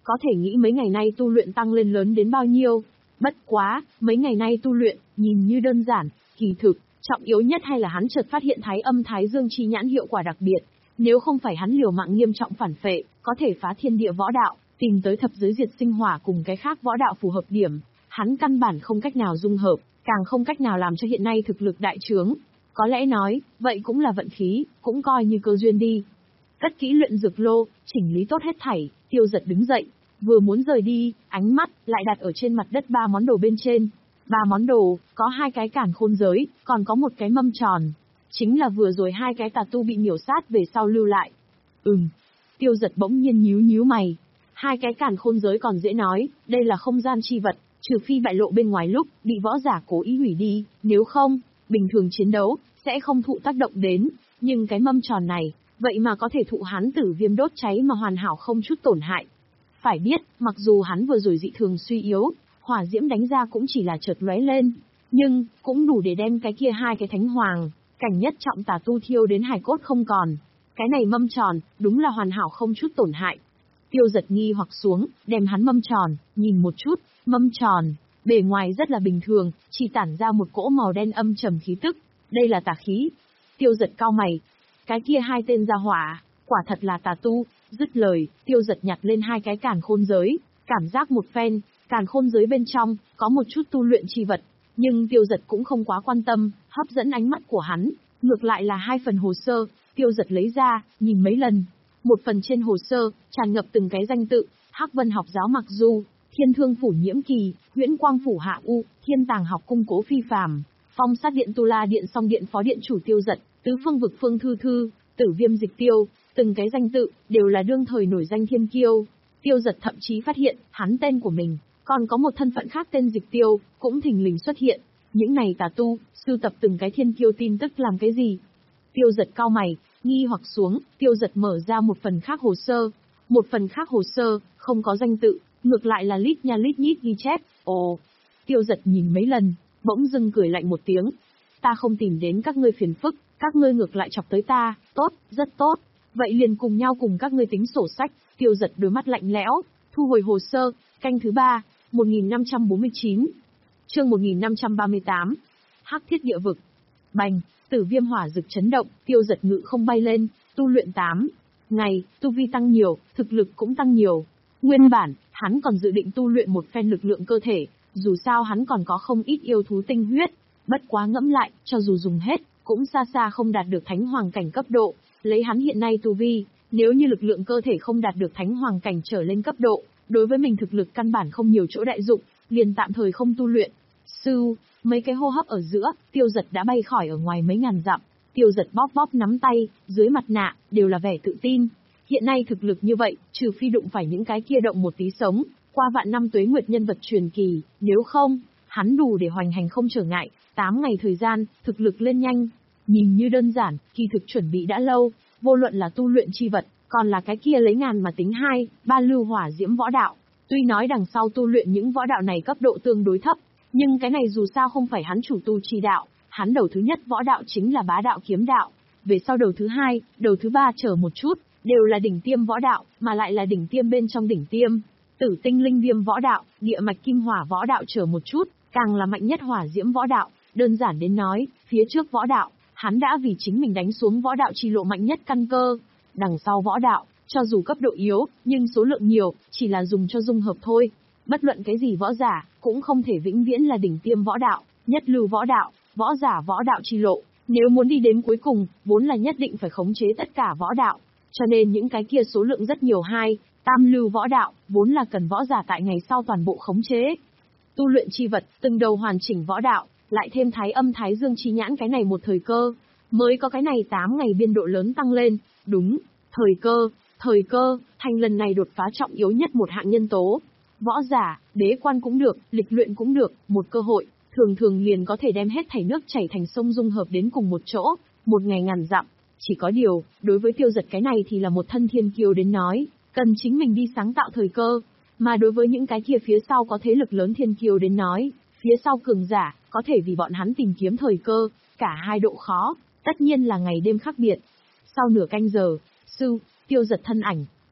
có thể nghĩ mấy ngày nay tu luyện tăng lên lớn đến bao nhiêu. Bất quá, mấy ngày nay tu luyện, nhìn như đơn giản, kỳ thực, trọng yếu nhất hay là hắn chợt phát hiện thái âm thái dương chi nhãn hiệu quả đặc biệt. Nếu không phải hắn liều mạng nghiêm trọng phản phệ, có thể phá thiên địa võ đạo, tìm tới thập giới diệt sinh hỏa cùng cái khác võ đạo phù hợp điểm, hắn căn bản không cách nào dung hợp, càng không cách nào làm cho hiện nay thực lực đại trướng. Có lẽ nói, vậy cũng là vận khí, cũng coi như cơ duyên đi. Cất kỹ luyện dược lô, chỉnh lý tốt hết thảy, Tiêu Dật đứng dậy, vừa muốn rời đi, ánh mắt lại đặt ở trên mặt đất ba món đồ bên trên. Ba món đồ, có hai cái cản khôn giới, còn có một cái mâm tròn. Chính là vừa rồi hai cái tà tu bị miểu sát về sau lưu lại. Ừm. Tiêu Dật bỗng nhiên nhíu nhíu mày. Hai cái cản khôn giới còn dễ nói, đây là không gian chi vật, trừ phi bại lộ bên ngoài lúc, bị võ giả cố ý hủy đi, nếu không, bình thường chiến đấu, sẽ không thụ tác động đến. Nhưng cái mâm tròn này, vậy mà có thể thụ hắn tử viêm đốt cháy mà hoàn hảo không chút tổn hại. Phải biết, mặc dù hắn vừa rồi dị thường suy yếu, hỏa diễm đánh ra cũng chỉ là chợt lóe lên, nhưng cũng đủ để đem cái kia hai cái thánh hoàng, cảnh nhất trọng tà tu thiêu đến hài cốt không còn. Cái này mâm tròn, đúng là hoàn hảo không chút tổn hại. Tiêu Dật nghi hoặc xuống, đem hắn mâm tròn, nhìn một chút, mâm tròn, bề ngoài rất là bình thường, chỉ tản ra một cỗ màu đen âm trầm khí tức. Đây là tà khí. Tiêu Dật cau mày. Cái kia hai tên gia hỏa, quả thật là tà tu. Dứt lời, Tiêu Dật nhặt lên hai cái càn khôn giới, cảm giác một phen, càn khôn giới bên trong, có một chút tu luyện chi vật. Nhưng Tiêu Dật cũng không quá quan tâm, hấp dẫn ánh mắt của hắn, ngược lại là hai phần hồ sơ, Tiêu Dật lấy ra, nhìn mấy lần. Một phần trên hồ sơ, tràn ngập từng cái danh tự, Hắc Vân học giáo Mặc Du, Thiên Thương phủ Nhiễm Kỳ, Huyễn Quang phủ Hạ U, Thiên Tàng học cung Cố Phi Phàm, Phong Sát điện Tu La điện Song điện phó điện chủ Tiêu Dật, Tứ Phương vực Phương Thư Thư, Tử Viêm Dịch Tiêu, từng cái danh tự đều là đương thời nổi danh thiên kiêu. Tiêu Dật thậm chí phát hiện, hắn tên của mình, còn có một thân phận khác tên Dịch Tiêu, cũng thình lình xuất hiện. Những này tà tu, sưu tập từng cái thiên kiêu tin tức làm cái gì? Tiêu Dật cau mày, nghi hoặc xuống, Tiêu Dật mở ra một phần khác hồ sơ. Một phần khác hồ sơ, không có danh tự, ngược lại là lít nha lít nhít ghi chép. Ồ! Tiêu Dật nhìn mấy lần, bỗng dưng cười lạnh một tiếng. Ta không tìm đến các ngươi phiền phức, các ngươi ngược lại chọc tới ta, tốt, rất tốt. Vậy liền cùng nhau cùng các ngươi tính sổ sách. Tiêu Dật đôi mắt lạnh lẽo, thu hồi hồ sơ, canh thứ ba, một nghìn năm trăm bốn mươi chín. Chương một nghìn năm trăm ba mươi tám. Hắc Thiết địa vực. Bành, Tử Viêm hỏa rực chấn động, Tiêu Dật ngự không bay lên, tu luyện tám ngày, tu vi tăng nhiều, thực lực cũng tăng nhiều. Nguyên bản, hắn còn dự định tu luyện một phen lực lượng cơ thể, dù sao hắn còn có không ít yêu thú tinh huyết, bất quá ngẫm lại, cho dù dùng hết, cũng xa xa không đạt được thánh hoàng cảnh cấp độ. Lấy hắn hiện nay tu vi, nếu như lực lượng cơ thể không đạt được thánh hoàng cảnh trở lên cấp độ, đối với mình thực lực căn bản không nhiều chỗ đại dụng, liền tạm thời không tu luyện. Sư, mấy cái hô hấp ở giữa, Tiêu Dật đã bay khỏi ở ngoài mấy ngàn dặm. Tiêu Dật bóp bóp nắm tay, dưới mặt nạ, đều là vẻ tự tin. Hiện nay thực lực như vậy, trừ phi đụng phải những cái kia động một tí sống, qua vạn năm tuế nguyệt nhân vật truyền kỳ, nếu không, hắn đủ để hoành hành không trở ngại, tám ngày thời gian, thực lực lên nhanh. Nhìn như đơn giản, kỳ thực chuẩn bị đã lâu, vô luận là tu luyện chi vật, còn là cái kia lấy ngàn mà tính hai, ba lưu hỏa diễm võ đạo. Tuy nói đằng sau tu luyện những võ đạo này cấp độ tương đối thấp, nhưng cái này dù sao không phải hắn chủ tu chi đạo, hắn đầu thứ nhất võ đạo chính là bá đạo kiếm đạo, về sau đầu thứ hai, đầu thứ ba chờ một chút, đều là đỉnh tiêm võ đạo, mà lại là đỉnh tiêm bên trong đỉnh tiêm. Tử tinh linh viêm võ đạo, địa mạch kim hỏa võ đạo chờ một chút, càng là mạnh nhất hỏa diễm võ đạo, đơn giản đến nói, phía trước võ đạo, hắn đã vì chính mình đánh xuống võ đạo chi lộ mạnh nhất căn cơ. Đằng sau võ đạo, cho dù cấp độ yếu, nhưng số lượng nhiều, chỉ là dùng cho dung hợp thôi. Bất luận cái gì võ giả, cũng không thể vĩnh viễn là đỉnh tiêm võ đạo, nhất lưu võ đạo, võ giả võ đạo chi lộ. Nếu muốn đi đến cuối cùng, vốn là nhất định phải khống chế tất cả võ đạo. Cho nên những cái kia số lượng rất nhiều hai, tam lưu võ đạo, vốn là cần võ giả tại ngày sau toàn bộ khống chế. Tu luyện chi vật, từng đầu hoàn chỉnh võ đạo, lại thêm thái âm thái dương chi nhãn cái này một thời cơ, mới có cái này tám ngày biên độ lớn tăng lên. Đúng, thời cơ, thời cơ, thành lần này đột phá trọng yếu nhất một hạng nhân tố. Võ giả, bế quan cũng được, lịch luyện cũng được, một cơ hội, thường thường liền có thể đem hết thảy nước chảy thành sông dung hợp đến cùng một chỗ, một ngày ngàn dặm. Chỉ có điều, đối với Tiêu Dật cái này thì là một thân thiên kiêu đến nói, cần chính mình đi sáng tạo thời cơ, mà đối với những cái kia phía sau có thế lực lớn thiên kiêu đến nói, phía sau cường giả, có thể vì bọn hắn tìm kiếm thời cơ, cả hai độ khó, tất nhiên là ngày đêm khác biệt. Sau nửa canh giờ, sư, Tiêu Dật thân ảnh,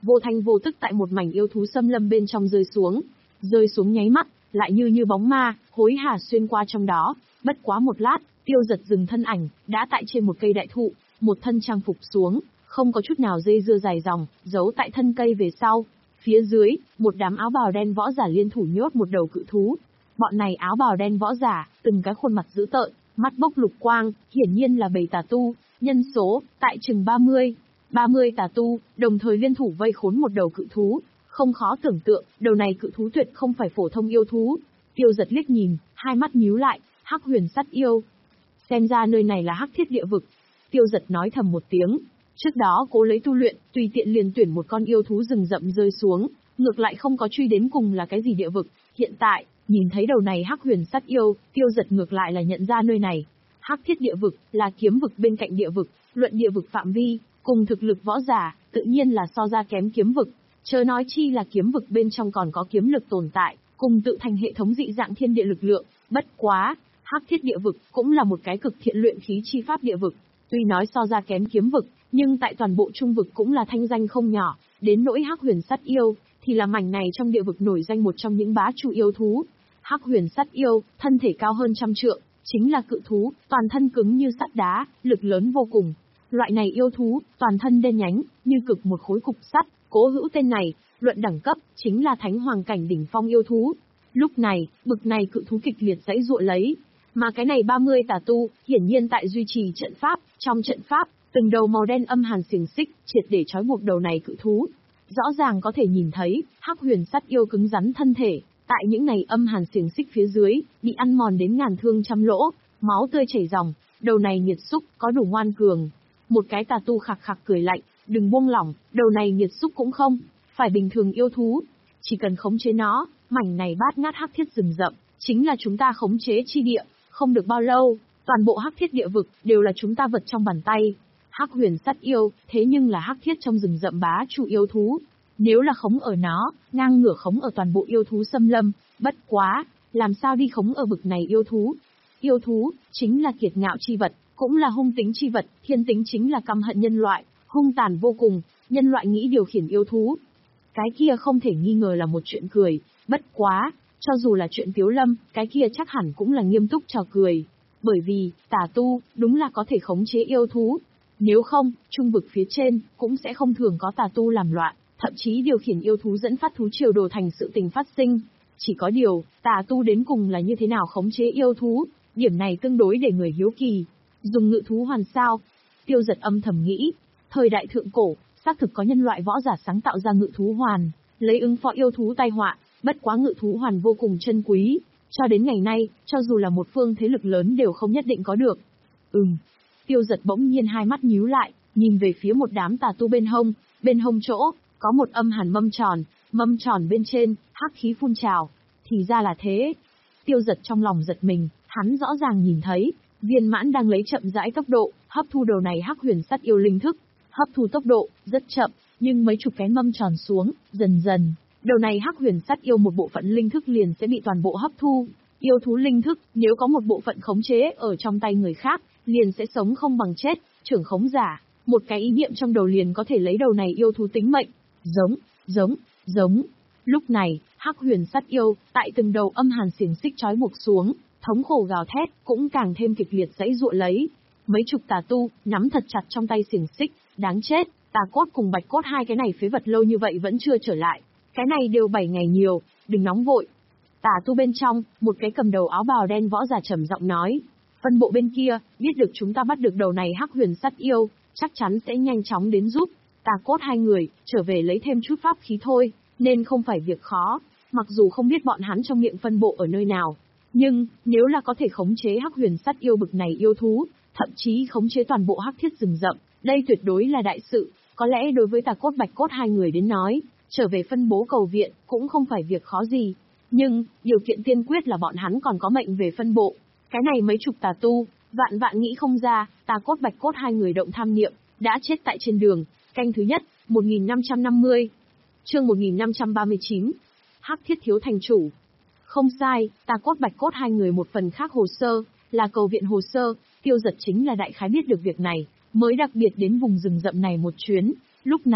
vô thanh vô tức tại một mảnh yêu thú xâm lâm bên trong rơi xuống. Rơi xuống nháy mắt, lại như như bóng ma, hối hả xuyên qua trong đó. Bất quá một lát, Tiêu Giật dừng thân ảnh, đã tại trên một cây đại thụ, một thân trang phục xuống, không có chút nào dây dưa dài dòng, giấu tại thân cây về sau. Phía dưới, một đám áo bào đen võ giả liên thủ nhốt một đầu cự thú. Bọn này áo bào đen võ giả, từng cái khuôn mặt dữ tợn, mắt bốc lục quang, hiển nhiên là bầy tà tu, nhân số, tại chừng ba mươi. ba mươi tà tu, đồng thời liên thủ vây khốn một đầu cự thú. Không khó tưởng tượng, đầu này cự thú tuyệt không phải phổ thông yêu thú. Tiêu Giật liếc nhìn, hai mắt nhíu lại, Hắc Huyền Sắt Yêu. Xem ra nơi này là Hắc Thiết Địa Vực. Tiêu Giật nói thầm một tiếng. Trước đó cố lấy tu luyện, tùy tiện liền tuyển một con yêu thú rừng rậm rơi xuống, ngược lại không có truy đến cùng là cái gì địa vực. Hiện tại, nhìn thấy đầu này Hắc Huyền Sắt Yêu, Tiêu Giật ngược lại là nhận ra nơi này. Hắc Thiết Địa Vực là kiếm vực bên cạnh địa vực, luận địa vực phạm vi, cùng thực lực võ giả, tự nhiên là so ra kém kiếm vực. Chớ nói chi là kiếm vực bên trong còn có kiếm lực tồn tại, cùng tự thành hệ thống dị dạng thiên địa lực lượng. Bất quá, Hắc Thiết Địa Vực cũng là một cái cực thiện luyện khí chi pháp địa vực. Tuy nói so ra kém kiếm vực, nhưng tại toàn bộ trung vực cũng là thanh danh không nhỏ. Đến nỗi Hắc Huyền Sắt Yêu, thì là mảnh này trong địa vực nổi danh một trong những bá chủ yêu thú. Hắc Huyền Sắt Yêu, thân thể cao hơn trăm trượng, chính là cự thú, toàn thân cứng như sắt đá, lực lớn vô cùng. Loại này yêu thú, toàn thân đen nhánh, như cực một khối cục sắt. Cố hữu tên này, luận đẳng cấp, chính là thánh hoàng cảnh đỉnh phong yêu thú. Lúc này, bực này cự thú kịch liệt giãy giụa lấy. Mà cái này ba mươi tà tu, hiển nhiên tại duy trì trận pháp, trong trận pháp, từng đầu màu đen âm hàn xiềng xích, triệt để trói buộc đầu này cự thú. Rõ ràng có thể nhìn thấy, Hắc Huyền Sắt Yêu cứng rắn thân thể, tại những này âm hàn xiềng xích phía dưới, bị ăn mòn đến ngàn thương trăm lỗ, máu tươi chảy ròng, đầu này nghiệt xúc, có đủ ngoan cường. Một cái tà tu khạc khạc cười lạnh, đừng buông lỏng, đầu này nghiệt xúc cũng không, phải bình thường yêu thú. Chỉ cần khống chế nó, mảnh này bát ngát hắc thiết rừng rậm, chính là chúng ta khống chế chi địa, không được bao lâu, toàn bộ hắc thiết địa vực, đều là chúng ta vật trong bàn tay. Hắc Huyền Sắt Yêu, thế nhưng là hắc thiết trong rừng rậm bá chủ yêu thú. Nếu là khống ở nó, ngang ngửa khống ở toàn bộ yêu thú xâm lâm, bất quá, làm sao đi khống ở vực này yêu thú. Yêu thú, chính là kiệt ngạo chi vật, cũng là hung tính chi vật, thiên tính chính là căm hận nhân loại, hung tàn vô cùng, nhân loại nghĩ điều khiển yêu thú. Cái kia không thể nghi ngờ là một chuyện cười, bất quá, cho dù là chuyện tiếu lâm, cái kia chắc hẳn cũng là nghiêm túc trò cười. Bởi vì, tà tu, đúng là có thể khống chế yêu thú. Nếu không, trung vực phía trên, cũng sẽ không thường có tà tu làm loạn, thậm chí điều khiển yêu thú dẫn phát thú triều đồ thành sự tình phát sinh. Chỉ có điều, tà tu đến cùng là như thế nào khống chế yêu thú, điểm này tương đối để người hiếu kỳ. Dùng ngự thú hoàn sao? Tiêu Giật âm thầm nghĩ, thời đại thượng cổ, xác thực có nhân loại võ giả sáng tạo ra ngự thú hoàn, lấy ứng phó yêu thú tai họa, bất quá ngự thú hoàn vô cùng chân quý, cho đến ngày nay, cho dù là một phương thế lực lớn đều không nhất định có được. Ừm. Tiêu Giật bỗng nhiên hai mắt nhíu lại, nhìn về phía một đám tà tu bên hông, bên hông chỗ, có một âm hàn mâm tròn, mâm tròn bên trên, hắc khí phun trào. Thì ra là thế. Tiêu Giật trong lòng giật mình, hắn rõ ràng nhìn thấy, Viên Mãn đang lấy chậm rãi tốc độ, hấp thu đầu này Hắc Huyền Sắt Yêu linh thức. Hấp thu tốc độ, rất chậm, nhưng mấy chục cái mâm tròn xuống, dần dần, đầu này Hắc Huyền Sắt Yêu một bộ phận linh thức liền sẽ bị toàn bộ hấp thu. Yêu thú linh thức, nếu có một bộ phận khống chế ở trong tay người khác, liền sẽ sống không bằng chết, trưởng khống giả, một cái ý niệm trong đầu liền có thể lấy đầu này yêu thú tính mệnh. Giống, giống, giống. Lúc này, Hắc Huyền Sắt Yêu, tại từng đầu âm hàn xiềng xích trói buộc xuống, thống khổ gào thét, cũng càng thêm kịch liệt giãy giụa lấy. Mấy chục tà tu, nắm thật chặt trong tay xiềng xích, đáng chết, tà cốt cùng bạch cốt hai cái này phế vật lâu như vậy vẫn chưa trở lại. Cái này đều bảy ngày nhiều, đừng nóng vội. Tà tu bên trong, một cái cầm đầu áo bào đen võ giả trầm giọng nói. Phân bộ bên kia, biết được chúng ta bắt được đầu này Hắc Huyền Sắt Yêu, chắc chắn sẽ nhanh chóng đến giúp. Tà cốt hai người, trở về lấy thêm chút pháp khí thôi, nên không phải việc khó. Mặc dù không biết bọn hắn trong miệng phân bộ ở nơi nào, nhưng, nếu là có thể khống chế Hắc Huyền Sắt Yêu bực này yêu thú, thậm chí khống chế toàn bộ hắc thiết rừng rậm, đây tuyệt đối là đại sự. Có lẽ đối với tà cốt bạch cốt hai người đến nói, trở về phân bố cầu viện, cũng không phải việc khó gì. Nhưng, điều kiện tiên quyết là bọn hắn còn có mệnh về phân bộ. Cái này mấy chục tà tu, vạn vạn nghĩ không ra, tà cốt bạch cốt hai người động tham niệm, đã chết tại trên đường. Canh thứ nhất, một nghìn năm trăm năm mươi. Chương một nghìn năm trăm ba mươi chín. Hắc thiết thiếu thành chủ. Không sai, tà cốt bạch cốt hai người một phần khác hồ sơ, là cầu viện hồ sơ. Tiêu Giật chính là đại khái biết được việc này, mới đặc biệt đến vùng rừng rậm này một chuyến. Lúc này,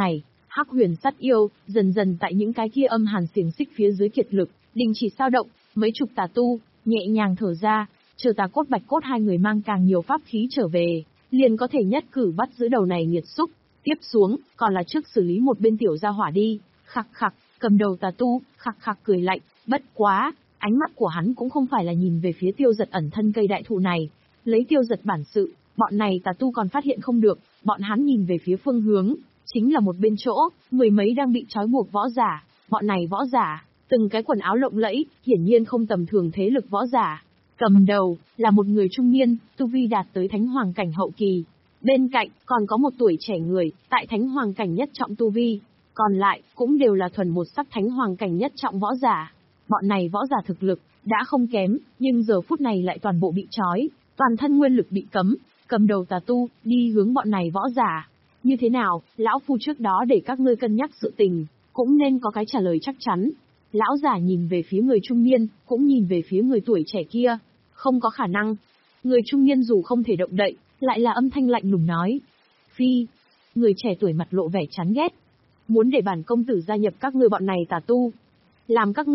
Hắc huyền sát yêu, dần dần tại những cái kia âm hàn xiềng xích phía dưới kiệt lực, đình chỉ sao động, mấy chục tà tu, nhẹ nhàng thở ra, chờ tà cốt bạch cốt hai người mang càng nhiều pháp khí trở về, liền có thể nhất cử bắt giữ đầu này nghiệt xúc, tiếp xuống, còn là trước xử lý một bên tiểu gia hỏa đi, khặc khặc, cầm đầu tà tu, khặc khặc cười lạnh, bất quá, ánh mắt của hắn cũng không phải là nhìn về phía tiêu giật ẩn thân cây đại thụ này, lấy tiêu giật bản sự, bọn này tà tu còn phát hiện không được, bọn hắn nhìn về phía phương hướng, chính là một bên chỗ, mười mấy đang bị trói buộc võ giả, bọn này võ giả, từng cái quần áo lộng lẫy, hiển nhiên không tầm thường thế lực võ giả. Cầm đầu, là một người trung niên, tu vi đạt tới thánh hoàng cảnh hậu kỳ. Bên cạnh, còn có một tuổi trẻ người, tại thánh hoàng cảnh nhất trọng tu vi. Còn lại, cũng đều là thuần một sắc thánh hoàng cảnh nhất trọng võ giả. Bọn này võ giả thực lực, đã không kém, nhưng giờ phút này lại toàn bộ bị trói, toàn thân nguyên lực bị cấm, cầm đầu tà tu, đi hướng bọn này võ giả. Như thế nào, lão phu trước đó để các ngươi cân nhắc sự tình, cũng nên có cái trả lời chắc chắn. Lão giả nhìn về phía người trung niên, cũng nhìn về phía người tuổi trẻ kia. Không có khả năng. Người trung niên dù không thể động đậy, lại là âm thanh lạnh lùng nói. Phi. Người trẻ tuổi mặt lộ vẻ chán ghét. Muốn để bản công tử gia nhập các ngươi bọn này tà tu. Làm các ngươi